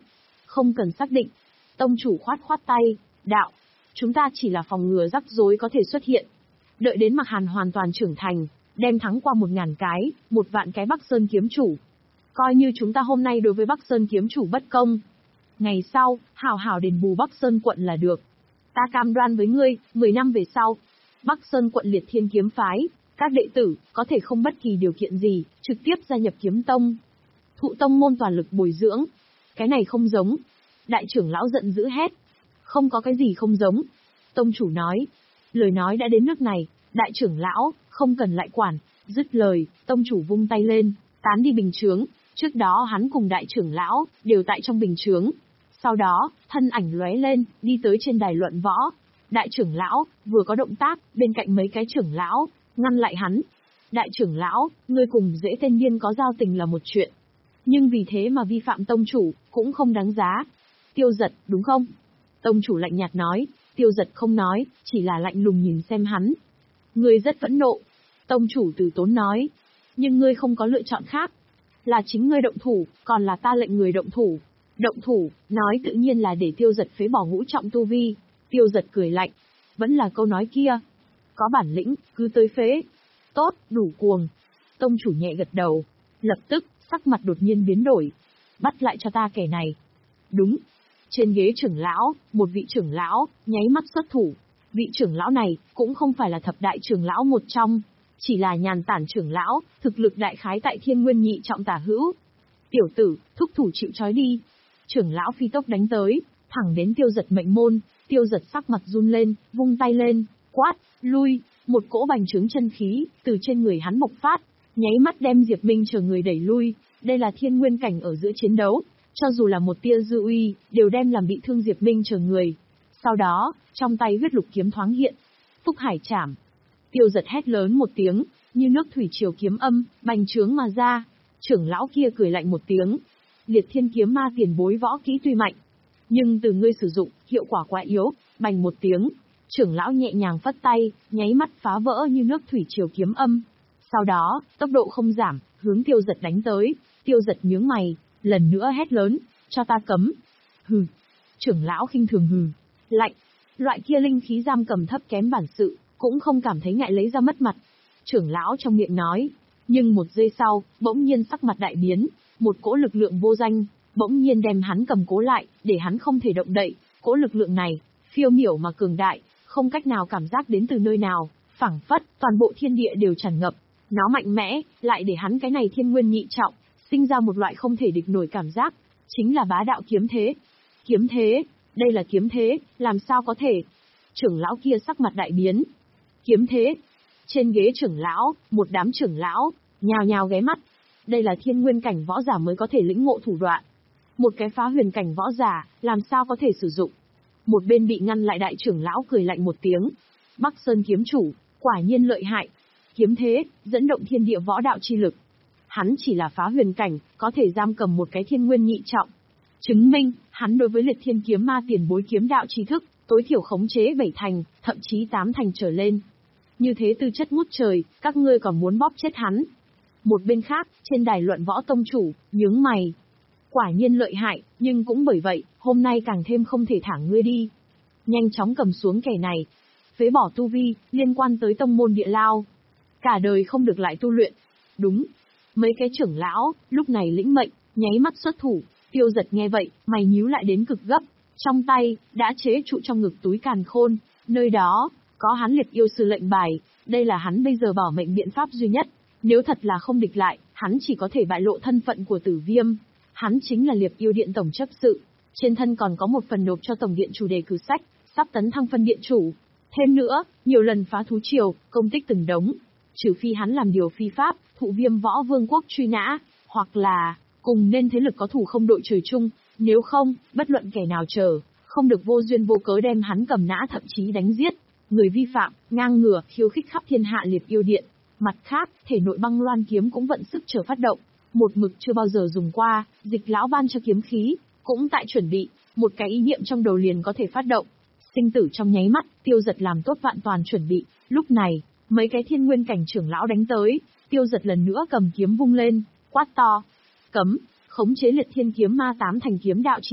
B: Không cần xác định. Tông chủ khoát khoát tay, đạo. Chúng ta chỉ là phòng ngừa rắc rối có thể xuất hiện. Đợi đến Mạc Hàn hoàn toàn trưởng thành, đem thắng qua một ngàn cái, một vạn cái Bắc Sơn kiếm chủ. Coi như chúng ta hôm nay đối với Bắc Sơn kiếm chủ bất công. Ngày sau, hào hào đền bù Bắc Sơn quận là được. Ta cam đoan với ngươi, mười năm về sau, Bắc Sơn quận Liệt Thiên kiếm phái, các đệ tử, có thể không bất kỳ điều kiện gì, trực tiếp gia nhập kiếm tông. Thụ tông môn toàn lực bồi dưỡng. Cái này không giống. Đại trưởng lão giận dữ hét. Không có cái gì không giống. Tông chủ nói. Lời nói đã đến nước này, đại trưởng lão, không cần lại quản. Dứt lời, tông chủ vung tay lên, tán đi bình chướng. Trước đó hắn cùng đại trưởng lão, đều tại trong bình chướng. Sau đó, thân ảnh lóe lên, đi tới trên đài luận võ. Đại trưởng lão, vừa có động tác, bên cạnh mấy cái trưởng lão, ngăn lại hắn. Đại trưởng lão, ngươi cùng dễ tên điên có giao tình là một chuyện. Nhưng vì thế mà vi phạm tông chủ, cũng không đáng giá. Tiêu Giật, đúng không? Tông chủ lạnh nhạt nói, Tiêu Giật không nói, chỉ là lạnh lùng nhìn xem hắn. Ngươi rất phẫn nộ. Tông chủ từ tốn nói. Nhưng ngươi không có lựa chọn khác. Là chính ngươi động thủ, còn là ta lệnh người động thủ. Động thủ, nói tự nhiên là để Tiêu Giật phế bỏ ngũ trọng tu vi. Tiêu Giật cười lạnh. Vẫn là câu nói kia. Có bản lĩnh, cứ tới phế. Tốt, đủ cuồng. Tông chủ nhẹ gật đầu. Lập tức, sắc mặt đột nhiên biến đổi. Bắt lại cho ta kẻ này. Đúng. Trên ghế trưởng lão, một vị trưởng lão, nháy mắt xuất thủ. Vị trưởng lão này, cũng không phải là thập đại trưởng lão một trong. Chỉ là nhàn tản trưởng lão, thực lực đại khái tại thiên nguyên nhị trọng tả hữu. Tiểu tử, thúc thủ chịu trói đi. Trưởng lão phi tốc đánh tới, thẳng đến Tiêu Giật mệnh môn. Tiêu Giật sắc mặt run lên, vung tay lên, quát, lui. Một cỗ bành trướng chân khí, từ trên người hắn bộc phát, nháy mắt đem Diệp Minh chờ người đẩy lui. Đây là thiên nguyên cảnh ở giữa chiến đấu, cho dù là một tia dư uy, đều đem làm bị thương Diệp Minh chờ người. Sau đó, trong tay huyết lục kiếm thoáng hiện. Phúc Hải Trảm. Tiêu Giật hét lớn một tiếng, như nước thủy triều kiếm âm, bành trướng mà ra. Trưởng lão kia cười lạnh một tiếng. Liệt Thiên kiếm ma tiền bối võ kỹ tuy mạnh, nhưng từ ngươi sử dụng, hiệu quả quá yếu. Bành một tiếng, trưởng lão nhẹ nhàng phất tay, nháy mắt phá vỡ như nước thủy triều kiếm âm. Sau đó, tốc độ không giảm, hướng Tiêu Giật đánh tới. Tiêu Giật nhướng mày, lần nữa hét lớn, cho ta cấm. Hừ. Trưởng lão khinh thường hừ. Lạnh. Loại kia linh khí giam cầm thấp kém bản sự, cũng không cảm thấy ngại lấy ra mất mặt. Trưởng lão trong miệng nói, nhưng một giây sau, bỗng nhiên sắc mặt đại biến, một cỗ lực lượng vô danh, bỗng nhiên đem hắn cầm cố lại, để hắn không thể động đậy. Cỗ lực lượng này, phiêu miểu mà cường đại, không cách nào cảm giác đến từ nơi nào, phảng phất, toàn bộ thiên địa đều tràn ngập. Nó mạnh mẽ, lại để hắn cái này thiên nguyên nhị trọng, sinh ra một loại không thể địch nổi cảm giác, chính là bá đạo kiếm thế. Kiếm thế, đây là kiếm thế, làm sao có thể? Trưởng lão kia sắc mặt đại biến. Kiếm thế. Trên ghế trưởng lão, một đám trưởng lão, nhào nhào ghé mắt. Đây là thiên nguyên cảnh võ giả mới có thể lĩnh ngộ thủ đoạn. Một cái phá huyền cảnh võ giả, làm sao có thể sử dụng? Một bên bị ngăn lại đại trưởng lão cười lạnh một tiếng. Bắc Sơn kiếm chủ, quả nhiên lợi hại. Kiếm thế, dẫn động thiên địa võ đạo chi lực. Hắn chỉ là phá huyền cảnh, có thể giam cầm một cái thiên nguyên nhị trọng. Chứng minh, hắn đối với Liệt Thiên kiếm ma tiền bối kiếm đạo tri thức, tối thiểu khống chế bảy thành, thậm chí tám thành trở lên. Như thế tư chất ngút trời, các ngươi còn muốn bóp chết hắn. Một bên khác, trên đài luận võ tông chủ, nhướng mày. Quả nhiên lợi hại, nhưng cũng bởi vậy, hôm nay càng thêm không thể thả ngươi đi. Nhanh chóng cầm xuống kẻ này. Phế bỏ tu vi, liên quan tới tông môn địa lao. Cả đời không được lại tu luyện. Đúng. Mấy cái trưởng lão, lúc này lĩnh mệnh, nháy mắt xuất thủ. Tiêu Giật nghe vậy, mày nhíu lại đến cực gấp. Trong tay, đã chế trụ trong ngực túi càn khôn. Nơi đó, có hắn Liệt yêu sư lệnh bài. Đây là hắn bây giờ bảo mệnh biện pháp duy nhất. Nếu thật là không địch lại, hắn chỉ có thể bại lộ thân phận của Tử Viêm. Hắn chính là Liệt yêu điện tổng chấp sự. Trên thân còn có một phần nộp cho tổng điện chủ đề cử sách, sắp tấn thăng phân điện chủ. Thêm nữa, nhiều lần phá thú triều, công tích từng đống. Trừ phi hắn làm điều phi pháp, thụ Viêm võ vương quốc truy nã, hoặc là cùng nên thế lực có thủ không đội trời chung, nếu không, bất luận kẻ nào chờ, không được vô duyên vô cớ đem hắn cầm nã thậm chí đánh giết. Người vi phạm, ngang ngửa, khiêu khích khắp thiên hạ Liệt yêu điện. Mặt khác, thể nội băng loan kiếm cũng vận sức chờ phát động, một mực chưa bao giờ dùng qua, Dịch lão ban cho kiếm khí, cũng tại chuẩn bị, một cái ý niệm trong đầu liền có thể phát động. Sinh tử trong nháy mắt, Tiêu Giật làm tốt vạn toàn chuẩn bị, lúc này, mấy cái thiên nguyên cảnh trưởng lão đánh tới, Tiêu Giật lần nữa cầm kiếm vung lên, quát to, cấm, khống chế Liệt Thiên kiếm ma tám thành kiếm đạo tri thức,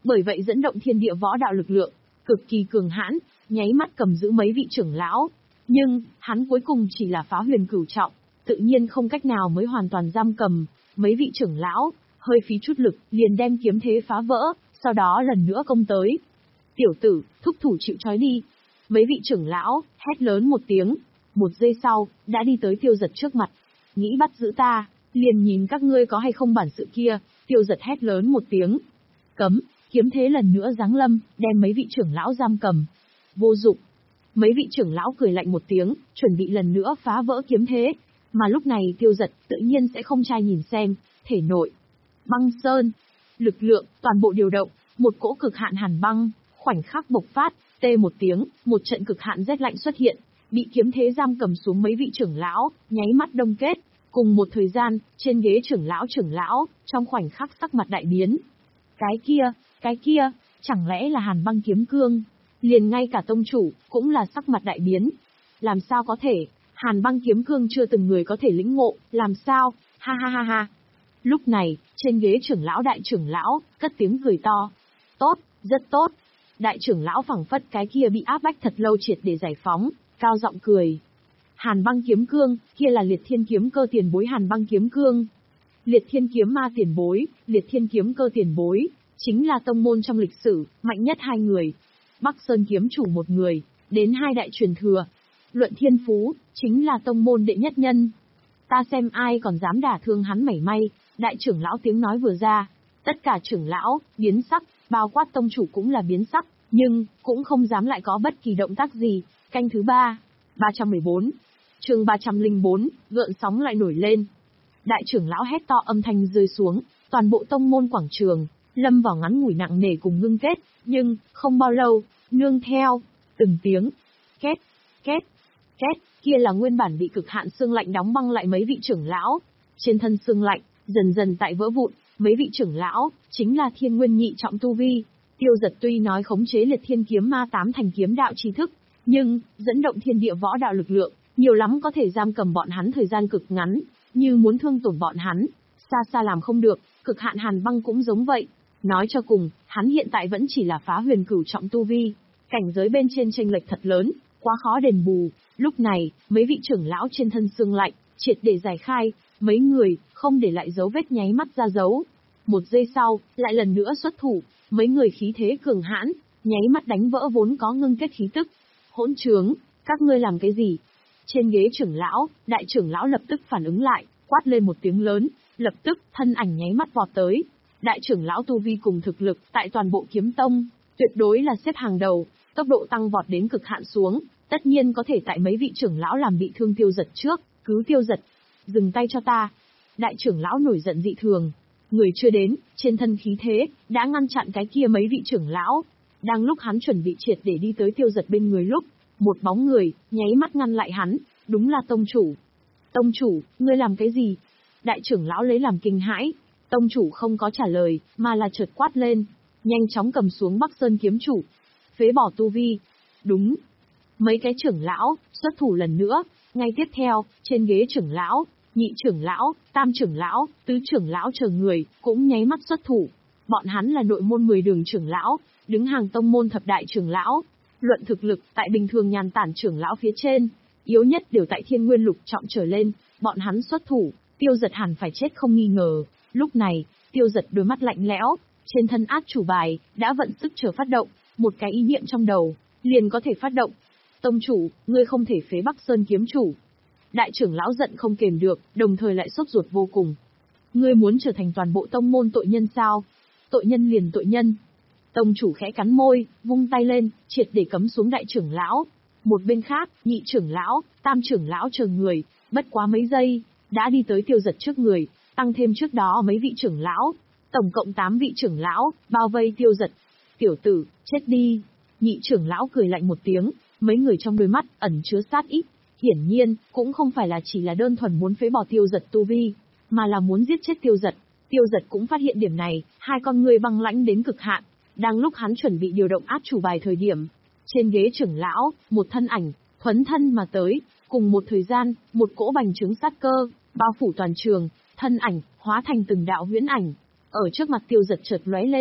B: Bởi vậy dẫn động thiên địa võ đạo lực lượng, cực kỳ cường hãn, nháy mắt cầm giữ mấy vị trưởng lão. Nhưng, hắn cuối cùng chỉ là phá huyền cửu trọng, tự nhiên không cách nào mới hoàn toàn giam cầm mấy vị trưởng lão, hơi phí chút lực, liền đem kiếm thế phá vỡ, sau đó lần nữa công tới. Tiểu tử, thúc thủ chịu trói đi. Mấy vị trưởng lão, hét lớn một tiếng. Một giây sau, đã đi tới Tiêu Giật trước mặt. Nghĩ bắt giữ ta, liền nhìn các ngươi có hay không bản sự kia. Tiêu Giật hét lớn một tiếng. Cấm, kiếm thế lần nữa giáng lâm, đem mấy vị trưởng lão giam cầm. Vô dụng. Mấy vị trưởng lão cười lạnh một tiếng, chuẩn bị lần nữa phá vỡ kiếm thế. Mà lúc này Tiêu Giật tự nhiên sẽ không trai nhìn xem, thể nội. Băng sơn. Lực lượng, toàn bộ điều động, một cỗ cực hạn hàn băng, khoảnh khắc bộc phát, tê một tiếng, một trận cực hạn rét lạnh xuất hiện, bị kiếm thế giam cầm xuống mấy vị trưởng lão, nháy mắt đông kết. Cùng một thời gian, trên ghế trưởng lão trưởng lão, trong khoảnh khắc sắc mặt đại biến. Cái kia, cái kia, chẳng lẽ là hàn băng kiếm cương? Liền ngay cả tông chủ, cũng là sắc mặt đại biến. Làm sao có thể, hàn băng kiếm cương chưa từng người có thể lĩnh ngộ, làm sao, ha ha ha ha. Lúc này, trên ghế trưởng lão đại trưởng lão, cất tiếng cười to. Tốt, rất tốt. Đại trưởng lão phảng phất cái kia bị áp bách thật lâu triệt để giải phóng, cao giọng cười. Hàn băng kiếm cương, kia là liệt thiên kiếm cơ tiền bối hàn băng kiếm cương. Liệt thiên kiếm ma tiền bối, liệt thiên kiếm cơ tiền bối, chính là tông môn trong lịch sử, mạnh nhất hai người. Bắc Sơn kiếm chủ một người, đến hai đại truyền thừa. Luận thiên phú, chính là tông môn đệ nhất nhân. Ta xem ai còn dám đả thương hắn mảy may, đại trưởng lão tiếng nói vừa ra. Tất cả trưởng lão, biến sắc, bao quát tông chủ cũng là biến sắc, nhưng, cũng không dám lại có bất kỳ động tác gì. Canh thứ ba, ba trăm mười bốn, chương ba trăm lẻ bốn, gợn sóng lại nổi lên. Đại trưởng lão hét to âm thanh rơi xuống, toàn bộ tông môn quảng trường, lâm vào ngắn ngủi nặng nề cùng ngưng kết, nhưng, không bao lâu, nương theo, từng tiếng, két, két, két, kia là nguyên bản bị cực hạn xương lạnh đóng băng lại mấy vị trưởng lão. Trên thân xương lạnh, dần dần tại vỡ vụn, mấy vị trưởng lão, chính là thiên nguyên nhị trọng tu vi. Tiêu Giật tuy nói khống chế liệt thiên kiếm ma tám thành kiếm đạo trí thức, nhưng, dẫn động thiên địa võ đạo lực lượng, nhiều lắm có thể giam cầm bọn hắn thời gian cực ngắn, như muốn thương tổn bọn hắn, xa xa làm không được, cực hạn hàn băng cũng giống vậy. Nói cho cùng, hắn hiện tại vẫn chỉ là phá huyền cửu trọng tu vi, cảnh giới bên trên chênh lệch thật lớn, quá khó đền bù. Lúc này, mấy vị trưởng lão trên thân xương lạnh, triệt để giải khai, mấy người, không để lại dấu vết nháy mắt ra dấu. Một giây sau, lại lần nữa xuất thủ, mấy người khí thế cường hãn, nháy mắt đánh vỡ vốn có ngưng kết khí tức. Hỗn trướng, các ngươi làm cái gì? Trên ghế trưởng lão, đại trưởng lão lập tức phản ứng lại, quát lên một tiếng lớn, lập tức, thân ảnh nháy mắt vọt tới. Đại trưởng lão tu vi cùng thực lực, tại toàn bộ kiếm tông, tuyệt đối là xếp hàng đầu, tốc độ tăng vọt đến cực hạn xuống, tất nhiên có thể tại mấy vị trưởng lão làm bị thương Tiêu Giật trước, cứ Tiêu Giật, dừng tay cho ta. Đại trưởng lão nổi giận dị thường, người chưa đến, trên thân khí thế, đã ngăn chặn cái kia mấy vị trưởng lão. Đang lúc hắn chuẩn bị triệt để đi tới Tiêu Giật bên người lúc, một bóng người, nháy mắt ngăn lại hắn, đúng là tông chủ. Tông chủ, ngươi làm cái gì? Đại trưởng lão lấy làm kinh hãi, tông chủ không có trả lời, mà là chợt quát lên, nhanh chóng cầm xuống Bắc Sơn kiếm chủ. Phế bỏ tu vi. Đúng. Mấy cái trưởng lão, xuất thủ lần nữa, ngay tiếp theo, trên ghế trưởng lão, nhị trưởng lão, tam trưởng lão, tứ trưởng lão chờ người, cũng nháy mắt xuất thủ. Bọn hắn là nội môn mười đường trưởng lão, đứng hàng tông môn thập đại trưởng lão. Luận thực lực, tại bình thường nhàn tản trưởng lão phía trên, yếu nhất đều tại thiên nguyên lục trọng trở lên, bọn hắn xuất thủ, Tiêu Giật hẳn phải chết không nghi ngờ. Lúc này, Tiêu Giật đôi mắt lạnh lẽo, trên thân át chủ bài, đã vận sức chờ phát động, một cái ý niệm trong đầu, liền có thể phát động. Tông chủ, ngươi không thể phế Bắc Sơn kiếm chủ. Đại trưởng lão giận không kềm được, đồng thời lại sốt ruột vô cùng. Ngươi muốn trở thành toàn bộ tông môn tội nhân sao? Tội nhân liền tội nhân. Tông chủ khẽ cắn môi, vung tay lên, triệt để cấm xuống đại trưởng lão. Một bên khác, nhị trưởng lão, tam trưởng lão chờ người, bất quá mấy giây, đã đi tới Tiêu Giật trước người, tăng thêm trước đó mấy vị trưởng lão, tổng cộng tám vị trưởng lão, bao vây Tiêu Giật. Tiểu tử, chết đi. Nhị trưởng lão cười lạnh một tiếng, mấy người trong đôi mắt, ẩn chứa sát ý. Hiển nhiên, cũng không phải là chỉ là đơn thuần muốn phế bỏ Tiêu Giật tu vi, mà là muốn giết chết Tiêu Giật. Tiêu Giật cũng phát hiện điểm này, hai con người băng lãnh đến cực hạn. Đang lúc hắn chuẩn bị điều động át chủ bài thời điểm, trên ghế trưởng lão, một thân ảnh, thuấn thân mà tới, cùng một thời gian, một cỗ bành trướng sát cơ, bao phủ toàn trường, thân ảnh, hóa thành từng đạo huyễn ảnh, ở trước mặt Tiêu Giật chợt lóe lên,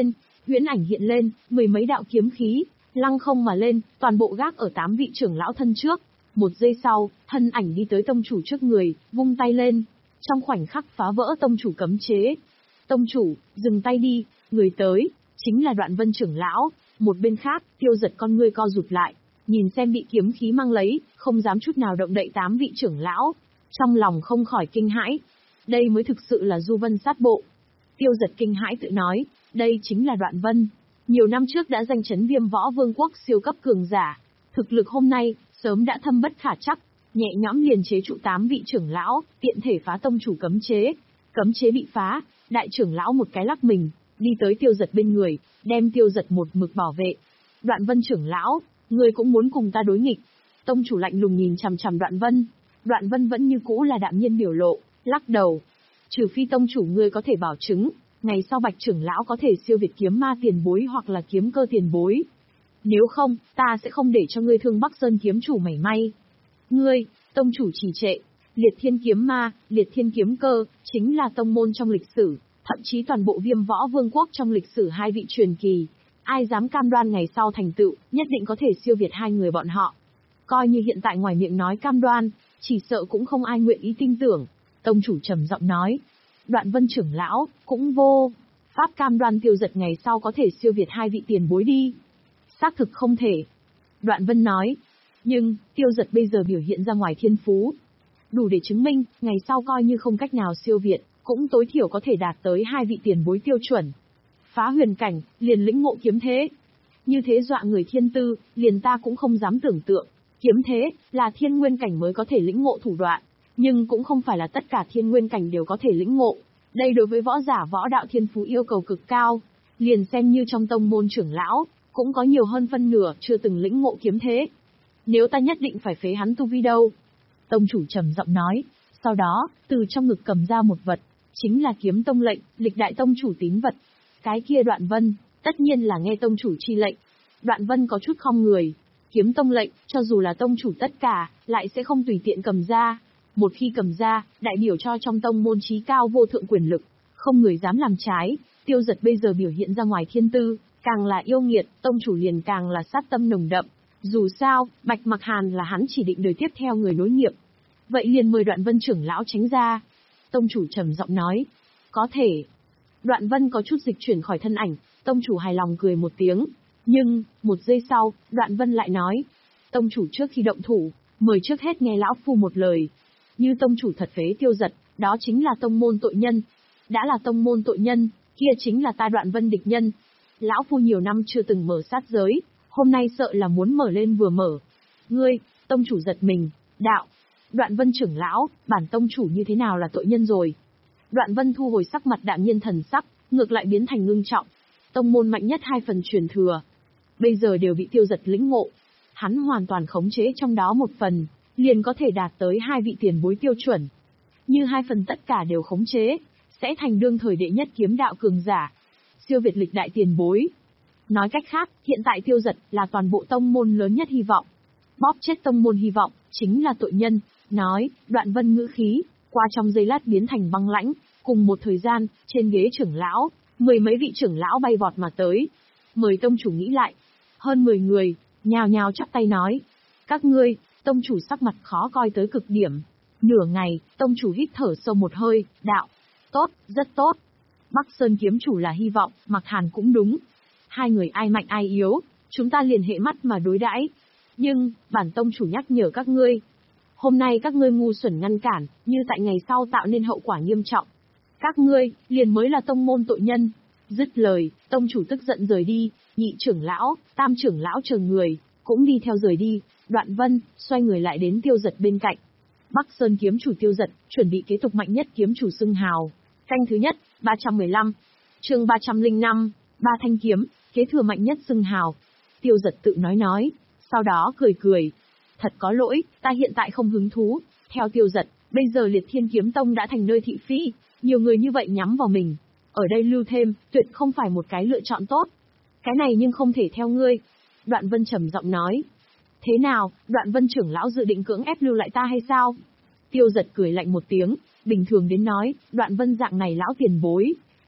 B: huyễn ảnh hiện lên, mười mấy đạo kiếm khí, lăng không mà lên, toàn bộ gác ở tám vị trưởng lão thân trước. Một giây sau, thân ảnh đi tới tông chủ trước người, vung tay lên. Trong khoảnh khắc phá vỡ tông chủ cấm chế. Tông chủ, dừng tay đi, người tới, chính là Đoạn Vân trưởng lão. Một bên khác, Tiêu Dật con ngươi co rụt lại, nhìn xem bị kiếm khí mang lấy, không dám chút nào động đậy tám vị trưởng lão. Trong lòng không khỏi kinh hãi. Đây mới thực sự là Du Vân sát bộ. Tiêu Dật kinh hãi tự nói, đây chính là Đoạn Vân. Nhiều năm trước đã danh chấn Viêm Võ Vương quốc siêu cấp cường giả. Thực lực hôm nay, sớm đã thâm bất khả trắc, nhẹ nhõm liền chế trụ tám vị trưởng lão, tiện thể phá tông chủ cấm chế. Cấm chế bị phá, đại trưởng lão một cái lắc mình, đi tới Tiêu Dật bên người, đem Tiêu Dật một mực bảo vệ. Đoạn Vân trưởng lão, ngươi cũng muốn cùng ta đối nghịch. Tông chủ lạnh lùng nhìn chằm chằm Đoạn Vân. Đoạn Vân vẫn như cũ là đạm nhiên biểu lộ, lắc đầu. Trừ phi tông chủ ngươi có thể bảo chứng, ngày sau Bạch trưởng lão có thể siêu việt kiếm ma tiền bối hoặc là kiếm cơ tiền bối. Nếu không, ta sẽ không để cho ngươi thương Bắc Sơn kiếm chủ mảy may. Ngươi, tông chủ trì trệ, Liệt Thiên kiếm ma, Liệt Thiên kiếm cơ, chính là tông môn trong lịch sử, thậm chí toàn bộ Viêm Võ Vương quốc trong lịch sử hai vị truyền kỳ. Ai dám cam đoan ngày sau thành tựu, nhất định có thể siêu việt hai người bọn họ. Coi như hiện tại ngoài miệng nói cam đoan, chỉ sợ cũng không ai nguyện ý tin tưởng. Tông chủ trầm giọng nói. Đoạn Vân trưởng lão, cũng vô pháp cam đoan Tiêu Dật ngày sau có thể siêu việt hai vị tiền bối đi. Xác thực không thể. Đoạn Vân nói. Nhưng, Tiêu Dật bây giờ biểu hiện ra ngoài thiên phú. Đủ để chứng minh, ngày sau coi như không cách nào siêu việt, cũng tối thiểu có thể đạt tới hai vị tiền bối tiêu chuẩn. Phá huyền cảnh, liền lĩnh ngộ kiếm thế. Như thế dọa người thiên tư, liền ta cũng không dám tưởng tượng. Kiếm thế, là thiên nguyên cảnh mới có thể lĩnh ngộ thủ đoạn. Nhưng cũng không phải là tất cả thiên nguyên cảnh đều có thể lĩnh ngộ. Đây đối với võ giả võ đạo thiên phú yêu cầu cực cao. Liền xem như trong tông môn trưởng lão, cũng có nhiều hơn phân nửa chưa từng lĩnh ngộ kiếm thế. Nếu ta nhất định phải phế hắn tu vi đâu? Tông chủ trầm giọng nói. Sau đó, từ trong ngực cầm ra một vật. Chính là kiếm tông lệnh, lịch đại tông chủ tín vật. Cái kia Đoạn Vân, tất nhiên là nghe tông chủ chi lệnh. Đoạn Vân có chút khom người. Kiếm tông lệnh, cho dù là tông chủ tất cả, lại sẽ không tùy tiện cầm ra. Một khi cầm ra, đại biểu cho trong tông môn trí cao vô thượng quyền lực, không người dám làm trái. Tiêu Dật bây giờ biểu hiện ra ngoài thiên tư, càng là yêu nghiệt, tông chủ liền càng là sát tâm nồng đậm. Dù sao, Bạch Mặc Hàn là hắn chỉ định đời tiếp theo người nối nghiệp. Vậy liền mời Đoạn Vân trưởng lão tránh ra. Tông chủ trầm giọng nói. Có thể. Đoạn Vân có chút dịch chuyển khỏi thân ảnh, tông chủ hài lòng cười một tiếng. Nhưng, một giây sau, Đoạn Vân lại nói. Tông chủ trước khi động thủ, mời trước hết nghe lão phu một lời. Như tông chủ thật phế Tiêu Dật, đó chính là tông môn tội nhân. Đã là tông môn tội nhân, kia chính là ta Đoạn Vân địch nhân. Lão phu nhiều năm chưa từng mở sát giới, hôm nay sợ là muốn mở lên vừa mở. Ngươi, tông chủ giật mình, đạo. Đoạn Vân trưởng lão, bản tông chủ như thế nào là tội nhân rồi? Đoạn Vân thu hồi sắc mặt đạm nhiên thần sắc, ngược lại biến thành ngưng trọng. Tông môn mạnh nhất hai phần truyền thừa, bây giờ đều bị Tiêu Dật lĩnh ngộ. Hắn hoàn toàn khống chế trong đó một phần, liền có thể đạt tới hai vị tiền bối tiêu chuẩn. Như hai phần tất cả đều khống chế, sẽ thành đương thời đệ nhất kiếm đạo cường giả, siêu việt lịch đại tiền bối. Nói cách khác, hiện tại Tiêu Dật là toàn bộ tông môn lớn nhất hy vọng. Bóp chết tông môn hy vọng, chính là tội nhân. Nói, Đoạn Vân ngữ khí, qua trong giây lát biến thành băng lãnh. Cùng một thời gian, trên ghế trưởng lão, mười mấy vị trưởng lão bay vọt mà tới. Mời tông chủ nghĩ lại. Hơn mười người, nhào nhào chắp tay nói. Các ngươi, tông chủ sắc mặt khó coi tới cực điểm. Nửa ngày, tông chủ hít thở sâu một hơi, đạo. Tốt, rất tốt. Bắc Sơn kiếm chủ là hy vọng, Mặc Hàn cũng đúng. Hai người ai mạnh ai yếu, chúng ta liền hệ mắt mà đối đãi. Nhưng, bản tông chủ nhắc nhở các ngươi. Hôm nay các ngươi ngu xuẩn ngăn cản, như tại ngày sau tạo nên hậu quả nghiêm trọng. Các ngươi, liền mới là tông môn tội nhân. Dứt lời, tông chủ tức giận rời đi, nhị trưởng lão, tam trưởng lão chờ người, cũng đi theo rời đi. Đoạn Vân, xoay người lại đến Tiêu Dật bên cạnh. Bắc Sơn kiếm chủ Tiêu Dật, chuẩn bị kế tục mạnh nhất kiếm chủ xưng hào. Canh thứ nhất, ba trăm mười lăm. Chương ba trăm lẻ năm, ba thanh kiếm, kế thừa mạnh nhất xưng hào. Tiêu Dật tự nói nói, sau đó cười cười. Thật có lỗi, ta hiện tại không hứng thú. Theo Tiêu Dật, bây giờ Liệt Thiên kiếm tông đã thành nơi thị phi, nhiều người như vậy nhắm vào mình. Ở đây lưu thêm, tuyệt không phải một cái lựa chọn tốt. Cái này nhưng không thể theo ngươi. Đoạn Vân trầm giọng nói. Thế nào, Đoạn Vân trưởng lão dự định cưỡng ép lưu lại ta hay sao? Tiêu Dật cười lạnh một tiếng, bình thường đến nói, Đoạn Vân dạng này lão tiền bối.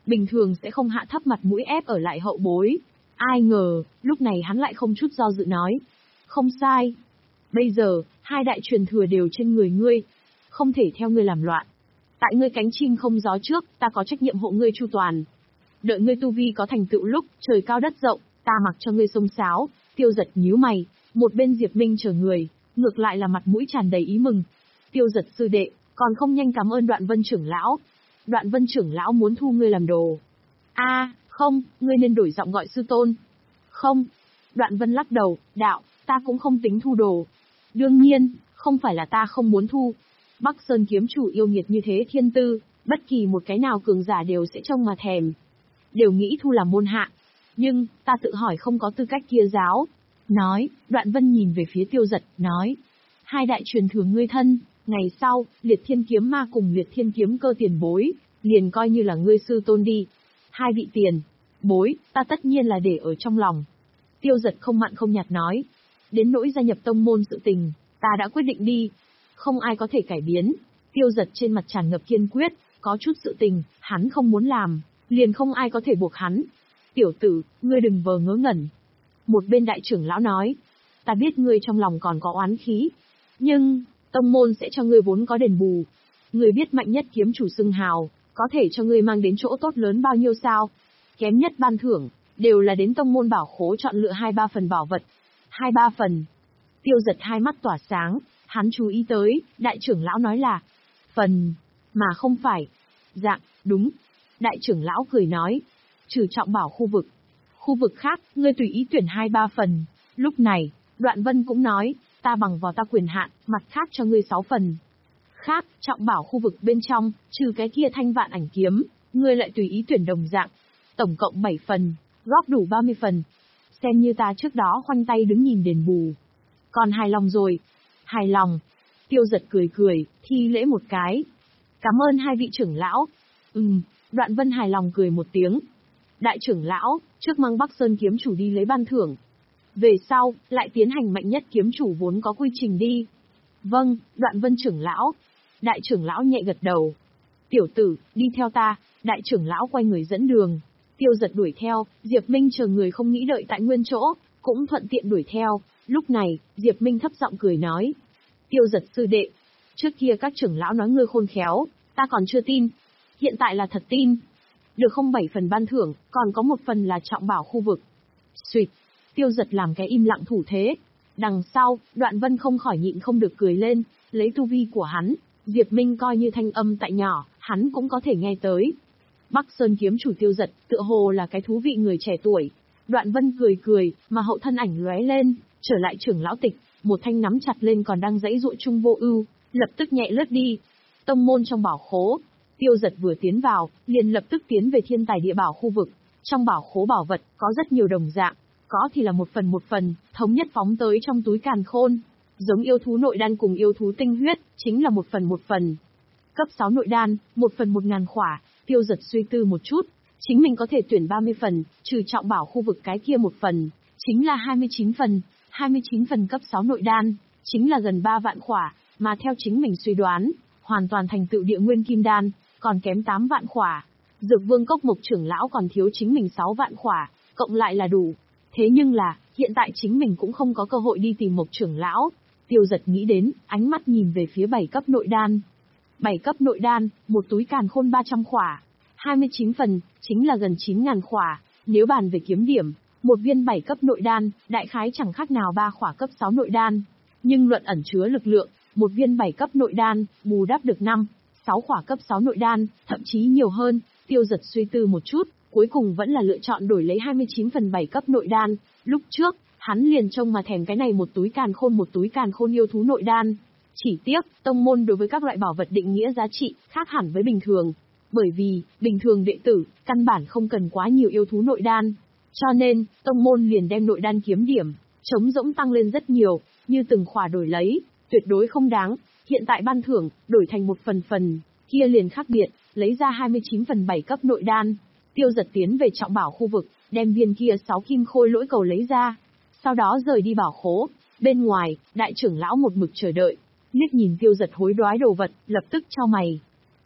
B: bình thường sẽ không hạ thấp mặt mũi ép ở lại hậu bối. Ai ngờ, lúc này hắn lại không chút do dự nói. Không sai. Bây giờ, hai đại truyền thừa đều trên người ngươi. Không thể theo ngươi làm loạn. Tại ngươi cánh chim không gió trước, ta có trách nhiệm hộ ngươi chu toàn. Đợi ngươi tu vi có thành tựu lúc, trời cao đất rộng, ta mặc cho ngươi xông xáo. Tiêu Giật nhíu mày, một bên Diệp Minh chờ người, ngược lại là mặt mũi tràn đầy ý mừng. Tiêu Giật sư đệ, còn không nhanh cảm ơn Đoạn Vân trưởng lão. Đoạn Vân trưởng lão muốn thu ngươi làm đồ. A, không, ngươi nên đổi giọng gọi sư tôn. Không. Đoạn Vân lắc đầu, đạo, ta cũng không tính thu đồ. Đương nhiên, không phải là ta không muốn thu. Bắc Sơn kiếm chủ yêu nghiệt như thế thiên tư, bất kỳ một cái nào cường giả đều sẽ trông mà thèm. Đều nghĩ thu làm môn hạ. Nhưng, ta tự hỏi không có tư cách kia giáo. Nói, Đoạn Vân nhìn về phía Tiêu Giật, nói. Hai đại truyền thừa ngươi thân, ngày sau, Liệt Thiên Kiếm Ma cùng Liệt Thiên Kiếm Cơ tiền bối, liền coi như là ngươi sư tôn đi. Hai vị tiền bối, ta tất nhiên là để ở trong lòng. Tiêu Giật không mặn không nhạt nói. Đến nỗi gia nhập tông môn sự tình, ta đã quyết định đi. Không ai có thể cải biến. Tiêu Giật trên mặt tràn ngập kiên quyết, có chút sự tình, hắn không muốn làm, liền không ai có thể buộc hắn. Tiểu tử, ngươi đừng vờ ngớ ngẩn. Một bên đại trưởng lão nói. Ta biết ngươi trong lòng còn có oán khí. Nhưng, tông môn sẽ cho ngươi vốn có đền bù. Ngươi biết mạnh nhất kiếm chủ xưng hào, có thể cho ngươi mang đến chỗ tốt lớn bao nhiêu sao? Kém nhất ban thưởng, đều là đến tông môn bảo khố chọn lựa hai ba phần bảo vật. Hai ba phần. Tiêu Giật hai mắt tỏa sáng, hắn chú ý tới, đại trưởng lão nói là phần, mà không phải. Dạng, đúng. Đại trưởng lão cười nói, trừ trọng bảo khu vực. Khu vực khác, ngươi tùy ý tuyển hai ba phần. Lúc này, Đoạn Vân cũng nói, ta bằng vào ta quyền hạn, mặt khác cho ngươi sáu phần. Khác, trọng bảo khu vực bên trong, trừ cái kia thanh vạn ảnh kiếm, ngươi lại tùy ý tuyển đồng dạng. Tổng cộng bảy phần, góp đủ ba mươi phần. Xem như ta trước đó khoanh tay đứng nhìn đền bù. Còn hài lòng rồi. Hài lòng. Tiêu Giật cười cười, thi lễ một cái. Cảm ơn hai vị trưởng lão. Ừm, Đoạn Vân hài lòng cười một tiếng. Đại trưởng lão, trước mang Bắc Sơn kiếm chủ đi lấy ban thưởng. Về sau, lại tiến hành mạnh nhất kiếm chủ vốn có quy trình đi. Vâng, Đoạn Vân trưởng lão. Đại trưởng lão nhẹ gật đầu. Tiểu tử, đi theo ta. Đại trưởng lão quay người dẫn đường. Tiêu Giật đuổi theo, Diệp Minh chờ người không nghĩ đợi tại nguyên chỗ, cũng thuận tiện đuổi theo. Lúc này, Diệp Minh thấp giọng cười nói. Tiêu Giật sư đệ. Trước kia các trưởng lão nói ngươi khôn khéo, ta còn chưa tin. Hiện tại là thật tin. Được không bảy phần ban thưởng, còn có một phần là trọng bảo khu vực. Xuyệt. Tiêu Giật làm cái im lặng thủ thế. Đằng sau, Đoạn Vân không khỏi nhịn không được cười lên, lấy tu vi của hắn. Diệp Minh coi như thanh âm tại nhỏ, hắn cũng có thể nghe tới. Bắc Sơn kiếm chủ Tiêu Giật, tựa hồ là cái thú vị người trẻ tuổi. Đoạn Vân cười cười, mà hậu thân ảnh lóe lên, trở lại trưởng lão tịch, một thanh nắm chặt lên còn đang giãy giụa chung vô ưu, lập tức nhẹ lướt đi. Tông môn trong bảo khố, Tiêu Giật vừa tiến vào, liền lập tức tiến về thiên tài địa bảo khu vực. Trong bảo khố bảo vật có rất nhiều đồng dạng, có thì là một phần một phần, thống nhất phóng tới trong túi càn khôn. Giống yêu thú nội đan cùng yêu thú tinh huyết, chính là một phần một phần. Cấp sáu nội đan, một phần một ngàn khỏa. Tiêu Giật suy tư một chút, chính mình có thể tuyển ba mươi phần, trừ trọng bảo khu vực cái kia một phần, chính là hai mươi chín phần, hai mươi chín phần cấp sáu nội đan, chính là gần ba vạn khỏa, mà theo chính mình suy đoán, hoàn toàn thành tựu địa nguyên kim đan, còn kém tám vạn khỏa. Dược Vương Cốc Mộc trưởng lão còn thiếu chính mình sáu vạn khỏa, cộng lại là đủ. Thế nhưng là, hiện tại chính mình cũng không có cơ hội đi tìm Mộc trưởng lão. Tiêu Giật nghĩ đến, ánh mắt nhìn về phía bảy cấp nội đan. bảy cấp nội đan, một túi càn khôn ba trăm khỏa, hai mươi chín phần, chính là gần chín ngàn khỏa. Nếu bàn về kiếm điểm, một viên bảy cấp nội đan, đại khái chẳng khác nào ba khỏa cấp sáu nội đan. Nhưng luận ẩn chứa lực lượng, một viên bảy cấp nội đan, bù đắp được năm, sáu khỏa cấp sáu nội đan, thậm chí nhiều hơn. Tiêu Giật suy tư một chút, cuối cùng vẫn là lựa chọn đổi lấy hai mươi chín phần bảy cấp nội đan. Lúc trước, hắn liền trông mà thèm cái này một túi càn khôn một túi càn khôn yêu thú nội đan. Chỉ tiếc, tông môn đối với các loại bảo vật định nghĩa giá trị, khác hẳn với bình thường. Bởi vì, bình thường đệ tử, căn bản không cần quá nhiều yêu thú nội đan. Cho nên, tông môn liền đem nội đan kiếm điểm, trống rỗng tăng lên rất nhiều, như từng khỏa đổi lấy, tuyệt đối không đáng. Hiện tại ban thưởng, đổi thành một phần phần, kia liền khác biệt, lấy ra hai mươi chín phần bảy cấp nội đan. Tiêu Giật tiến về trọng bảo khu vực, đem viên kia sáu kim khôi lỗi cầu lấy ra. Sau đó rời đi bảo khố. Bên ngoài, đại trưởng lão một mực chờ đợi. Liếc nhìn Tiêu Giật hối đoái đồ vật, lập tức chau mày.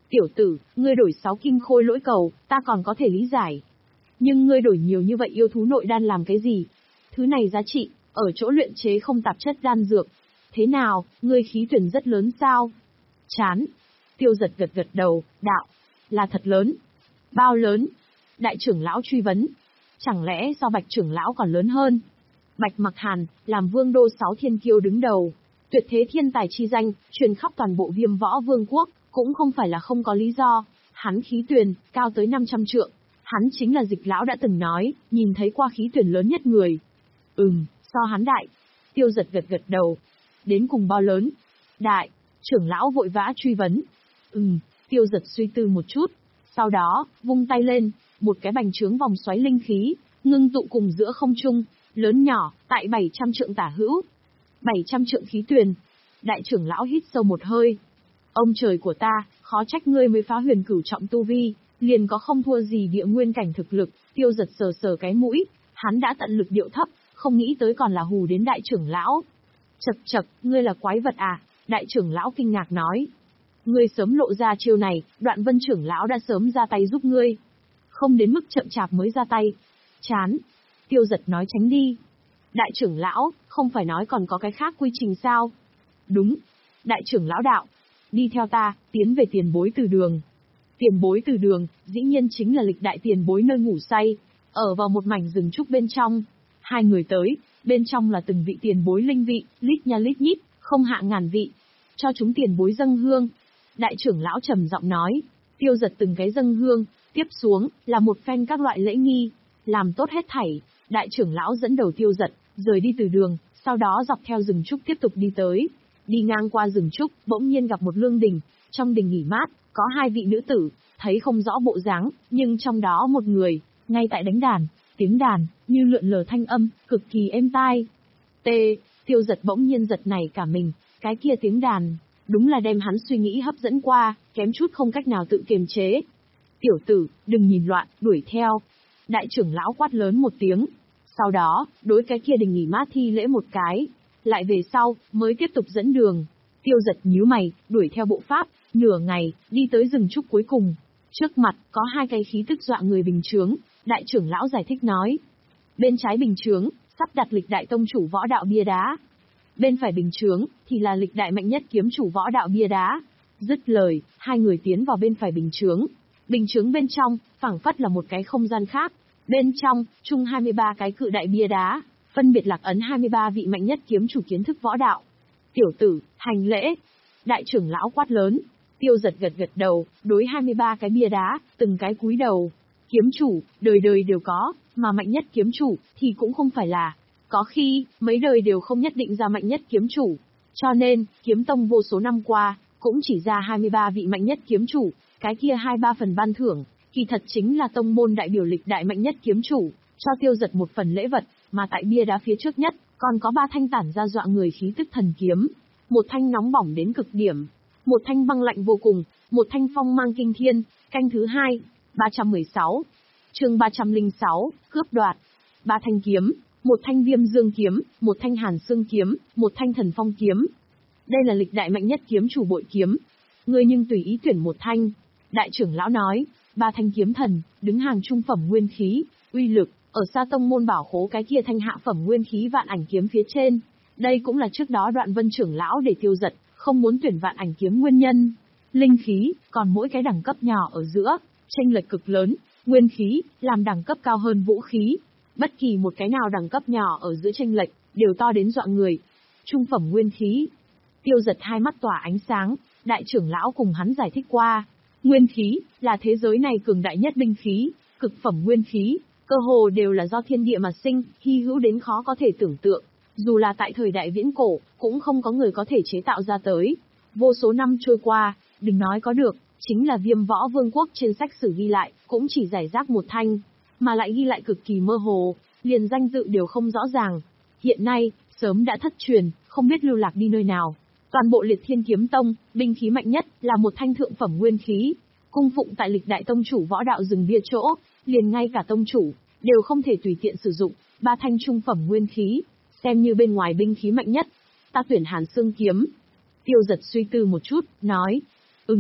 B: Tiểu tử, ngươi đổi sáu kim khôi lỗi cầu, ta còn có thể lý giải. Nhưng ngươi đổi nhiều như vậy yêu thú nội đan làm cái gì? Thứ này giá trị, ở chỗ luyện chế không tạp chất đan dược. Thế nào, ngươi khí tuyển rất lớn sao? Chán. Tiêu Giật gật gật đầu, đạo. Là thật lớn. Bao lớn? Đại trưởng lão truy vấn. Chẳng lẽ so Bạch trưởng lão còn lớn hơn? Bạch Mặc Hàn, làm vương đô sáu thiên kiêu đứng đầu. Tuyệt thế thiên tài chi danh, truyền khắp toàn bộ Viêm Võ Vương quốc, cũng không phải là không có lý do. Hắn khí tuyển, cao tới năm trăm trượng. Hắn chính là Dịch lão đã từng nói, nhìn thấy qua khí tuyển lớn nhất người. Ừm, so hắn đại. Tiêu Giật gật gật đầu. Đến cùng bao lớn? Đại. Trưởng lão vội vã truy vấn. Ừm, Tiêu Giật suy tư một chút. Sau đó, vung tay lên, một cái bành trướng vòng xoáy linh khí, ngưng tụ cùng giữa không trung, lớn nhỏ, tại bảy trăm trượng tả hữu. bảy trăm trượng khí tuyền. Đại trưởng lão hít sâu một hơi. Ông trời của ta, khó trách ngươi mới phá huyền cửu trọng tu vi, liền có không thua gì địa nguyên cảnh thực lực. Tiêu Giật sờ sờ cái mũi, hắn đã tận lực điệu thấp, không nghĩ tới còn là hù đến đại trưởng lão. Chậc chậc, ngươi là quái vật à? Đại trưởng lão kinh ngạc nói. Ngươi sớm lộ ra chiêu này, Đoạn Vân trưởng lão đã sớm ra tay giúp ngươi. Không đến mức chậm chạp mới ra tay. Chán. Tiêu Giật nói tránh đi. Đại trưởng lão, không phải nói còn có cái khác quy trình sao? Đúng. Đại trưởng lão đạo. Đi theo ta, tiến về tiền bối từ đường. Tiền bối từ đường, dĩ nhiên chính là lịch đại tiền bối nơi ngủ say, ở vào một mảnh rừng trúc bên trong. Hai người tới, bên trong là từng vị tiền bối linh vị, lít nha lít nhít, không hạ ngàn vị. Cho chúng tiền bối dâng hương. Đại trưởng lão trầm giọng nói. Tiêu Giật từng cái dâng hương, tiếp xuống, là một phen các loại lễ nghi. Làm tốt hết thảy, đại trưởng lão dẫn đầu Tiêu Giật, rời đi từ đường, sau đó dọc theo rừng trúc tiếp tục đi tới. Đi ngang qua rừng trúc, bỗng nhiên gặp một lương đình, trong đình nghỉ mát, có hai vị nữ tử, thấy không rõ bộ dáng, nhưng trong đó một người, ngay tại đánh đàn, tiếng đàn, như lượn lờ thanh âm, cực kỳ êm tai. T, Tiêu Giật bỗng nhiên giật nảy cả mình, cái kia tiếng đàn, đúng là đem hắn suy nghĩ hấp dẫn qua, kém chút không cách nào tự kiềm chế. Tiểu tử, đừng nhìn loạn, đuổi theo. Đại trưởng lão quát lớn một tiếng. Sau đó, đối cái kia đình nghỉ mát thi lễ một cái. Lại về sau, mới tiếp tục dẫn đường. Tiêu Giật nhíu mày, đuổi theo bộ pháp, nửa ngày, đi tới rừng trúc cuối cùng. Trước mặt, có hai cái khí tức dọa người bình chướng. Đại trưởng lão giải thích nói. Bên trái bình chướng, sắp đặt lịch đại tông chủ võ đạo bia đá. Bên phải bình chướng, thì là lịch đại mạnh nhất kiếm chủ võ đạo bia đá. Dứt lời, hai người tiến vào bên phải bình chướng. Bình chướng bên trong, phảng phất là một cái không gian khác. Bên trong, chung hai mươi ba cái cự đại bia đá, phân biệt lạc ấn hai mươi ba vị mạnh nhất kiếm chủ kiến thức võ đạo. Tiểu tử, hành lễ. Đại trưởng lão quát lớn. Tiêu Giật gật gật đầu, đối hai mươi ba cái bia đá, từng cái cúi đầu. Kiếm chủ, đời đời đều có, mà mạnh nhất kiếm chủ, thì cũng không phải là. Có khi, mấy đời đều không nhất định ra mạnh nhất kiếm chủ. Cho nên, kiếm tông vô số năm qua, cũng chỉ ra hai mươi ba vị mạnh nhất kiếm chủ, cái kia hai ba phần ban thưởng, kỳ thật chính là tông môn đại biểu lịch đại mạnh nhất kiếm chủ, cho Tiêu Giật một phần lễ vật, mà tại bia đá phía trước nhất, còn có ba thanh tản ra dọa người khí tức thần kiếm. Một thanh nóng bỏng đến cực điểm, một thanh băng lạnh vô cùng, một thanh phong mang kinh thiên, canh thứ hai, ba trăm mười sáu. Chương ba trăm lẻ sáu, cướp đoạt. Ba thanh kiếm, một thanh viêm dương kiếm, một thanh hàn xương kiếm, một thanh thần phong kiếm. Đây là lịch đại mạnh nhất kiếm chủ bội kiếm. Ngươi nhưng tùy ý tuyển một thanh. Đại trưởng lão nói, ba thanh kiếm thần, đứng hàng trung phẩm nguyên khí, uy lực, ở xa tông môn bảo khố cái kia thanh hạ phẩm nguyên khí vạn ảnh kiếm phía trên. Đây cũng là trước đó Đoạn Vân trưởng lão để Tiêu Giật, không muốn tuyển vạn ảnh kiếm nguyên nhân. Linh khí, còn mỗi cái đẳng cấp nhỏ ở giữa, chênh lệch cực lớn, nguyên khí, làm đẳng cấp cao hơn vũ khí. Bất kỳ một cái nào đẳng cấp nhỏ ở giữa chênh lệch, đều to đến dọa người. Trung phẩm nguyên khí. Tiêu Giật hai mắt tỏa ánh sáng, đại trưởng lão cùng hắn giải thích qua. Nguyên khí, là thế giới này cường đại nhất binh khí, cực phẩm nguyên khí, cơ hồ đều là do thiên địa mà sinh, hy hữu đến khó có thể tưởng tượng. Dù là tại thời đại viễn cổ, cũng không có người có thể chế tạo ra tới. Vô số năm trôi qua, đừng nói có được, chính là Viêm Võ Vương quốc trên sách sử ghi lại, cũng chỉ giải rác một thanh, mà lại ghi lại cực kỳ mơ hồ, liền danh dự đều không rõ ràng. Hiện nay, sớm đã thất truyền, không biết lưu lạc đi nơi nào. Toàn bộ Liệt Thiên Kiếm Tông, binh khí mạnh nhất là một thanh thượng phẩm nguyên khí, cung phụng tại lịch đại tông chủ võ đạo rừng bia chỗ, liền ngay cả tông chủ đều không thể tùy tiện sử dụng. Ba thanh trung phẩm nguyên khí, xem như bên ngoài binh khí mạnh nhất. Ta tuyển Hàn Xương kiếm. Tiêu Giật suy tư một chút, nói, ừm,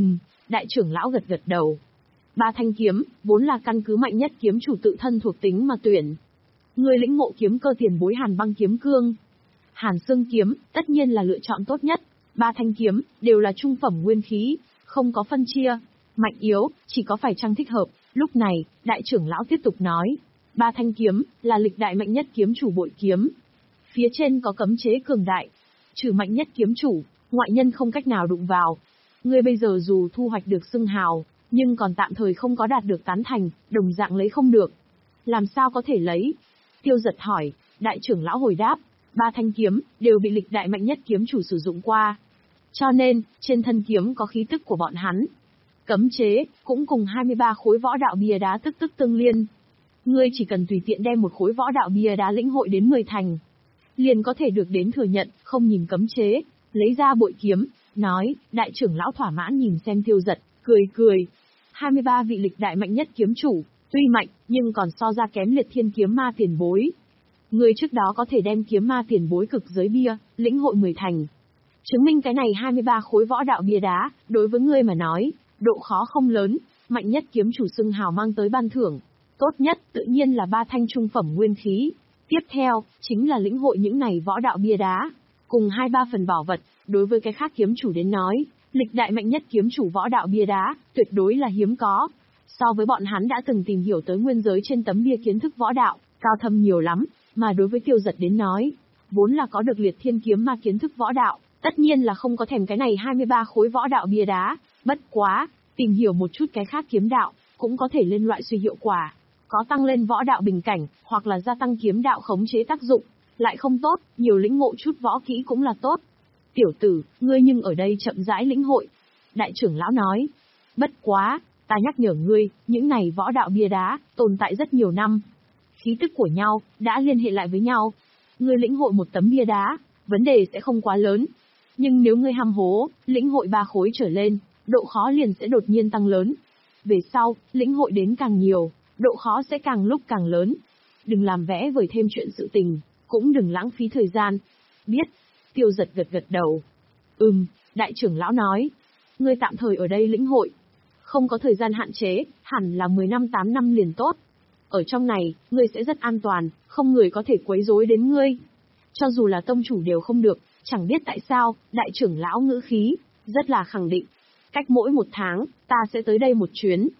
B: Đại trưởng lão gật gật đầu. Ba thanh kiếm, vốn là căn cứ mạnh nhất kiếm chủ tự thân thuộc tính mà tuyển. Người lĩnh ngộ kiếm cơ tiền bối Hàn Băng kiếm cương. Hàn Xương kiếm, tất nhiên là lựa chọn tốt nhất. Ba thanh kiếm, đều là trung phẩm nguyên khí, không có phân chia. Mạnh yếu, chỉ có phải chăng thích hợp. Lúc này, đại trưởng lão tiếp tục nói. Ba thanh kiếm, là lịch đại mạnh nhất kiếm chủ bội kiếm. Phía trên có cấm chế cường đại. Trừ mạnh nhất kiếm chủ, ngoại nhân không cách nào đụng vào. Ngươi bây giờ dù thu hoạch được xưng hào, nhưng còn tạm thời không có đạt được tán thành, đồng dạng lấy không được. Làm sao có thể lấy? Tiêu Giật hỏi, đại trưởng lão hồi đáp, ba thanh kiếm, đều bị lịch đại mạnh nhất kiếm chủ sử dụng qua. Cho nên, trên thân kiếm có khí tức của bọn hắn. Cấm chế, cũng cùng hai mươi ba khối võ đạo bia đá tức tức tương liên. Ngươi chỉ cần tùy tiện đem một khối võ đạo bia đá lĩnh hội đến mười thành. Liền có thể được đến thừa nhận, không nhìn cấm chế, lấy ra bội kiếm, nói, đại trưởng lão thỏa mãn nhìn xem Tiêu Giật, cười cười. hai mươi ba vị lịch đại mạnh nhất kiếm chủ, tuy mạnh, nhưng còn so ra kém liệt thiên kiếm ma tiền bối. Ngươi trước đó có thể đem kiếm ma tiền bối cực giới bia, lĩnh hội mười thành. Chứng minh cái này hai mươi ba khối võ đạo bia đá, đối với ngươi mà nói, độ khó không lớn, mạnh nhất kiếm chủ xưng hào mang tới ban thưởng. Tốt nhất, tự nhiên là ba thanh trung phẩm nguyên khí. Tiếp theo, chính là lĩnh hội những này võ đạo bia đá. Cùng hai ba phần bảo vật, đối với cái khác kiếm chủ đến nói, lịch đại mạnh nhất kiếm chủ võ đạo bia đá, tuyệt đối là hiếm có. So với bọn hắn đã từng tìm hiểu tới nguyên giới trên tấm bia kiến thức võ đạo, cao thâm nhiều lắm, mà đối với Tiêu Giật đến nói, vốn là có được liệt thiên kiếm ma kiến thức võ đạo, tất nhiên là không có thèm cái này hai mươi ba khối võ đạo bia đá, bất quá, tìm hiểu một chút cái khác kiếm đạo, cũng có thể lên loại suy hiệu quả, có tăng lên võ đạo bình cảnh, hoặc là gia tăng kiếm đạo khống chế tác dụng, lại không tốt, nhiều lĩnh ngộ chút võ kỹ cũng là tốt. Tiểu tử, ngươi nhưng ở đây chậm rãi lĩnh hội. Đại trưởng lão nói, bất quá, ta nhắc nhở ngươi, những này võ đạo bia đá, tồn tại rất nhiều năm. Khí tức của nhau, đã liên hệ lại với nhau. Ngươi lĩnh hội một tấm bia đá, vấn đề sẽ không quá lớn. Nhưng nếu ngươi ham hố, lĩnh hội ba khối trở lên, độ khó liền sẽ đột nhiên tăng lớn. Về sau, lĩnh hội đến càng nhiều, độ khó sẽ càng lúc càng lớn. Đừng làm vẽ vời thêm chuyện sự tình, cũng đừng lãng phí thời gian. Biết. Tiêu Giật gật gật đầu. Ừm, đại trưởng lão nói. Ngươi tạm thời ở đây lĩnh hội. Không có thời gian hạn chế, hẳn là mười năm tám năm liền tốt. Ở trong này, ngươi sẽ rất an toàn, không người có thể quấy rối đến ngươi. Cho dù là tông chủ đều không được, chẳng biết tại sao, đại trưởng lão ngữ khí, rất là khẳng định. Cách mỗi một tháng, ta sẽ tới đây một chuyến.